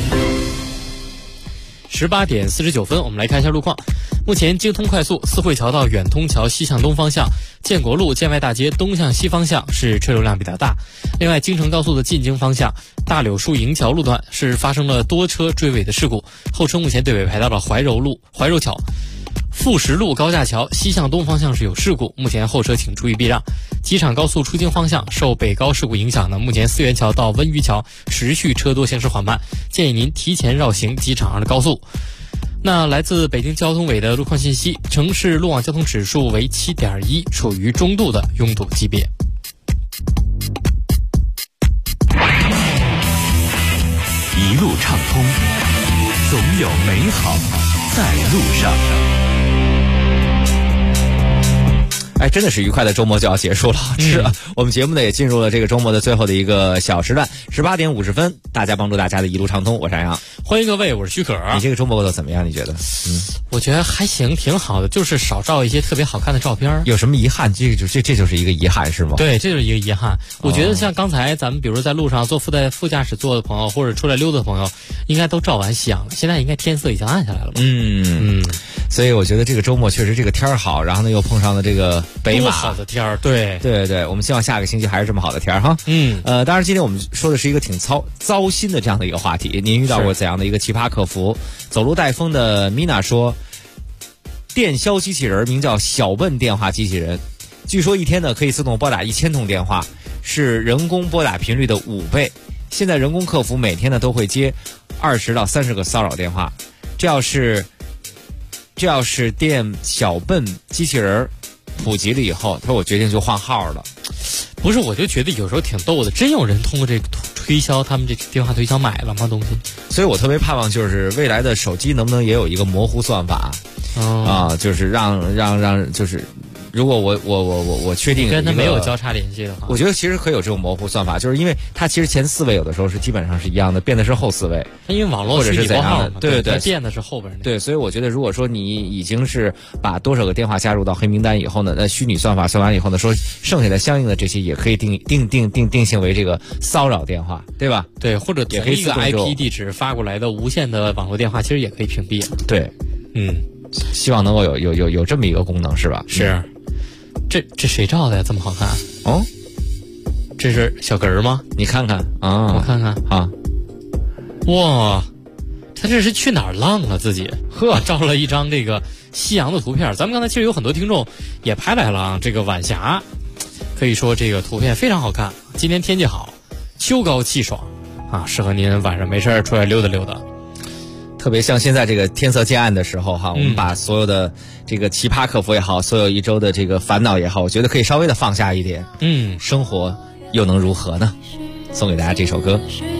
18点49分，我们来看一下路况。目前京通快速四惠桥到远通桥西向东方向，建国路建外大街东向西方向是车流量比较大。另外，京承高速的进京方向大柳树营桥路段是发生了多车追尾的事故，后车目前队尾排到了怀柔桥。富石路高架桥西向东方向是有事故，目前后车请注意避让。机场高速出京方向受北高事故影响呢，目前四元桥到温榆桥持续车多行驶缓慢，建议您提前绕行机场上的高速。那来自北京交通委的路况信息，城市路网交通指数为7.1，处于中度的拥堵级别。
一路畅通，总有美好在路上。
哎，真的是愉快的周末就要结束了。是，我们节目呢也进入了这个周末的最后的一个小时段，18点50分，大家帮助大家的一路畅通，我是安阳，
欢迎各位，我是许可。
你这个周末过得怎么样？你觉得？
我觉得还行，挺好的，就是少照一些特别好看的照片。
有什么遗憾？这就是一个遗憾，是吗？
对，这就是一个遗憾。我觉得像刚才咱们比如在路上坐副驾驶座的朋友，或者出来溜达的朋友，应该都照完夕阳了。现在应该天色已经暗下来了吧？
所以我觉得这个周末确实这个天儿好，然后呢又碰上了这个北马，
多好的天儿，对，
我们希望下个星期还是这么好的天儿哈。当然今天我们说的是一个挺糟心的这样的一个话题。您遇到过怎样的一个奇葩客服？走路带风的米娜说，电销机器人名叫小笨电话机器人，据说一天呢可以自动拨打1000通电话，是人工拨打频率的5倍。现在人工客服每天呢都会接20到30个骚扰电话，这要是电小笨机器人普及了以后，他说我决定就换号了。
不是，我就觉得有时候挺逗的，真有人通过这个推销，他们这电话推销买了吗东西？
所以我特别盼望就是未来的手机能不能也有一个模糊算法，就是让就是。如果我确定
跟他没有交叉联系的话，
我觉得其实可以有这种模糊算法，就是因为它其实前4位有的时候是基本上是一样的，变的是后4位，
因为网络
或者是怎样的，对，
变的是后边的。
对，所以我觉得如果说你已经是把多少个电话加入到黑名单以后呢，那虚拟算法算完以后呢，说剩下的相应的这些也可以定性为这个骚扰电话，对吧？
对，或者同一个 IP 地址发过来的无线的网络电话，其实也可以屏蔽。
对，希望能够有这么一个功能，是吧？
是。 这谁照的呀？这么好看
哦？
这是小哏儿吗？
你看看啊，
我看看
啊，
哇，他这是去哪儿浪了自己？照了一张这个夕阳的图片。咱们刚才其实有很多听众也拍来了啊，这个晚霞，可以说这个图片非常好看。今天天气好，秋高气爽啊，适合您晚上没事出来溜达溜达。
特别像现在这个天色渐暗的时候哈，我们把所有的这个奇葩客服也好，所有一周的这个烦恼也好，我觉得可以稍微的放下一点。生活又能如何呢？送给大家这首歌。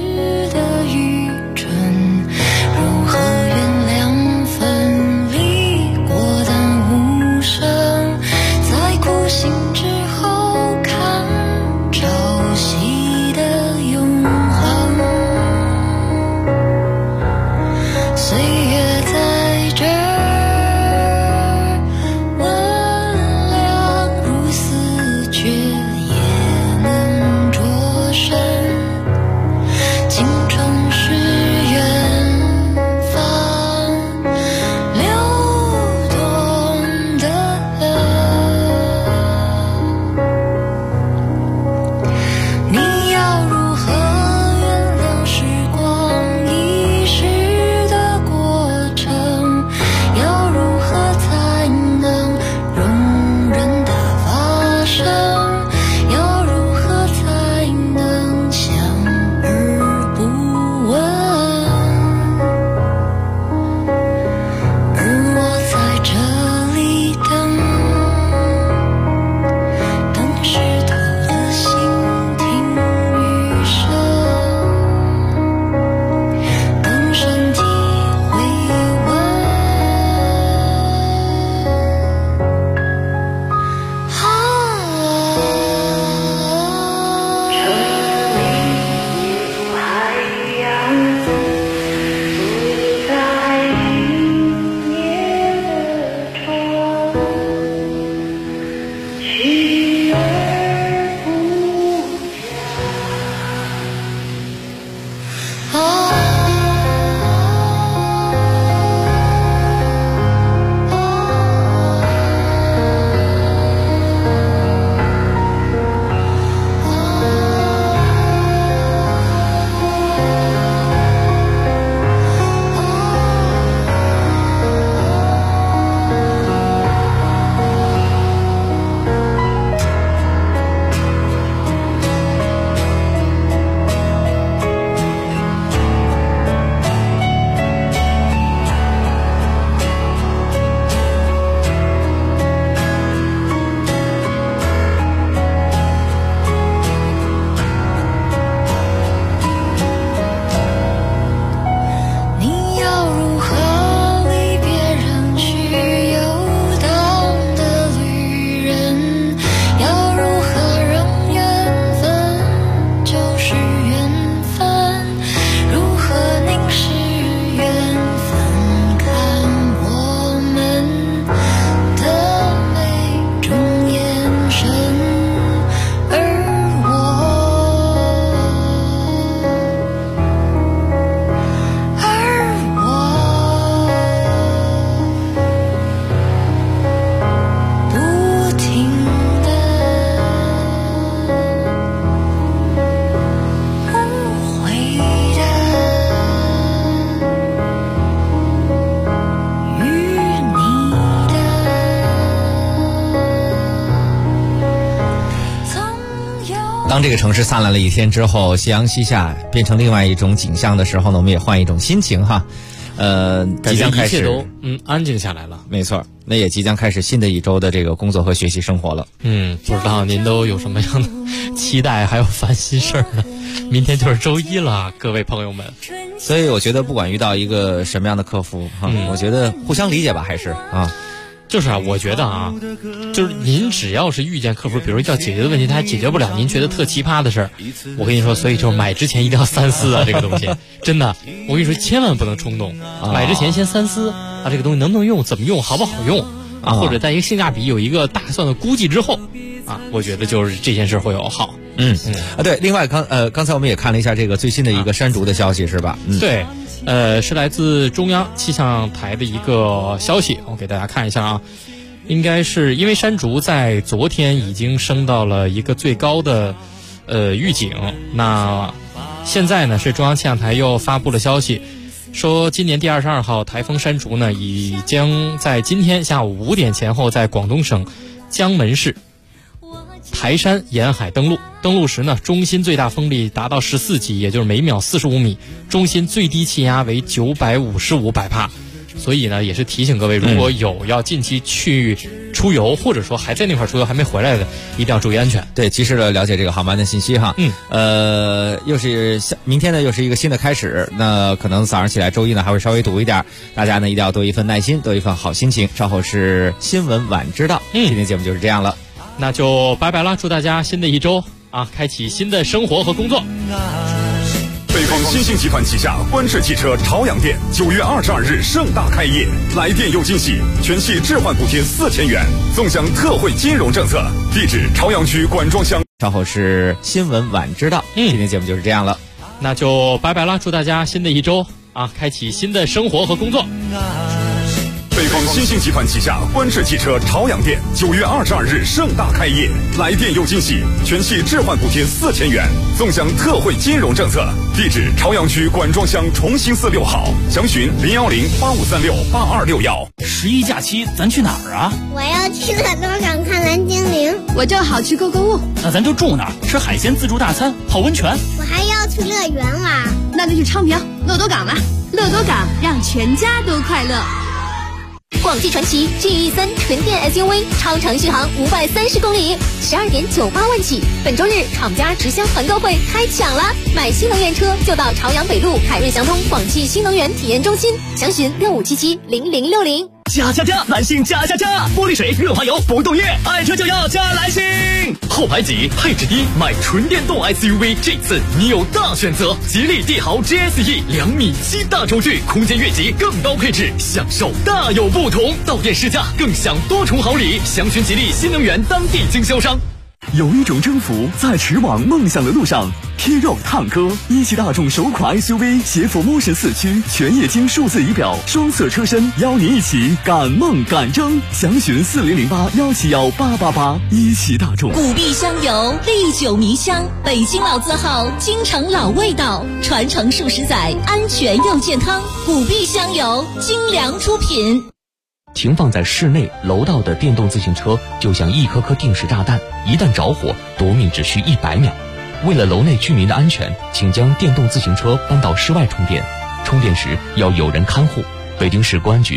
当这个城市灿烂了一天之后，夕阳西下，变成另外一种景象的时候呢，我们也换一种心情哈。即将开始，
一切都安静下来了。
没错，那也即将开始新的一周的这个工作和学习生活了。
不知道您都有什么样的期待，还有烦心事儿呢？明天就是周一了，各位朋友们。
所以我觉得，不管遇到一个什么样的客服我觉得互相理解吧，还是啊。
就是啊，我觉得啊，就是您只要是遇见客服，比如要解决的问题，他还解决不了，您觉得特奇葩的事儿，我跟你说，所以就是买之前一定要三思啊，这个东西真的，我跟你说，千万不能冲动，买之前先三思啊，这个东西能不能用，怎么用，好不好用啊，或者在一个性价比有一个大算的估计之后啊，我觉得就是这件事会有好。
对，另外刚才我们也看了一下这个最新的一个山竹的消息是吧？
对。是来自中央气象台的一个消息，我给大家看一下啊。 应该是因为山竹在昨天已经升到了一个最高的预警，那现在呢是中央气象台又发布了消息，说今年第22号台风山竹呢已将在今天下午5点前后在广东省江门市台山沿海登陆时呢，中心最大风力达到14级，也就是每秒45米，中心最低气压为955百帕。所以呢，也是提醒各位，如果有要近期去出游，或者说还在那块出游还没回来的，一定要注意安全。
对，及时的了解这个航班的信息哈。又是明天呢，又是一个新的开始。那可能早上起来周一呢还会稍微堵一点，大家呢一定要多一份耐心，多一份好心情。稍后是新闻晚知道，今天节目就是这样了，
那就拜拜啦！祝大家新的一周开启新的生活和工作。
北方新兴集团旗下观致汽车朝阳店9月22日盛大开业，来电有惊喜，全系置换补贴4000元，纵享特惠金融政策。地址朝阳区管庄乡。
稍后是新闻晚知道，今天节目就是这样了，
那就拜拜啦！祝大家新的一周开启新的生活和工作。
北方新兴集团旗下观致汽车朝阳店9月22日盛大开业，来电有惊喜，全系置换补贴4000元，纵享特惠金融政策。地址朝阳区管庄乡重兴寺6号，详询01085368261。
11假期咱去哪儿啊？
我要去乐多港看蓝精灵。
我正好去购物。
那咱就住哪儿？吃海鲜自助大餐，泡温泉。
我还要去乐园玩。
那就去昌平乐多港了。乐多港让全家都快乐。
广汽传祺 GE3 纯电 SUV 超长续航530公里，12.98万起。本周日厂家直销团购会开抢了，买新能源车就到朝阳北路凯瑞祥通广汽新能源体验中心，详询65770060。
加！男性加！玻璃水、润滑油、不动液，爱车就要加蓝星。后排挤，配置低，买纯电动 SUV， 这次你有大选择。吉利帝豪 GSE 2.7米大轴距，空间越级，更高配置，享受大有不同。到店试驾，更享多重好礼。详询吉利新能源当地经销商。
有一种征服在驰往梦想的路上。T-Roc 探歌，一汽大众首款 SUV， 携 4Motion 4驱，全液晶数字仪表，双色车身，邀您一起赶梦赶征。详询4008171888。一汽大众。
古碧香油，历久弥香，北京老字号，京城老味道，传承数十载，安全又健康。古碧香油，精良出品。
停放在室内楼道的电动自行车就像一颗颗定时炸弹，一旦着火，夺命只需100秒。为了楼内居民的安全，请将电动自行车搬到室外充电，充电时要有人看护。北京市公安局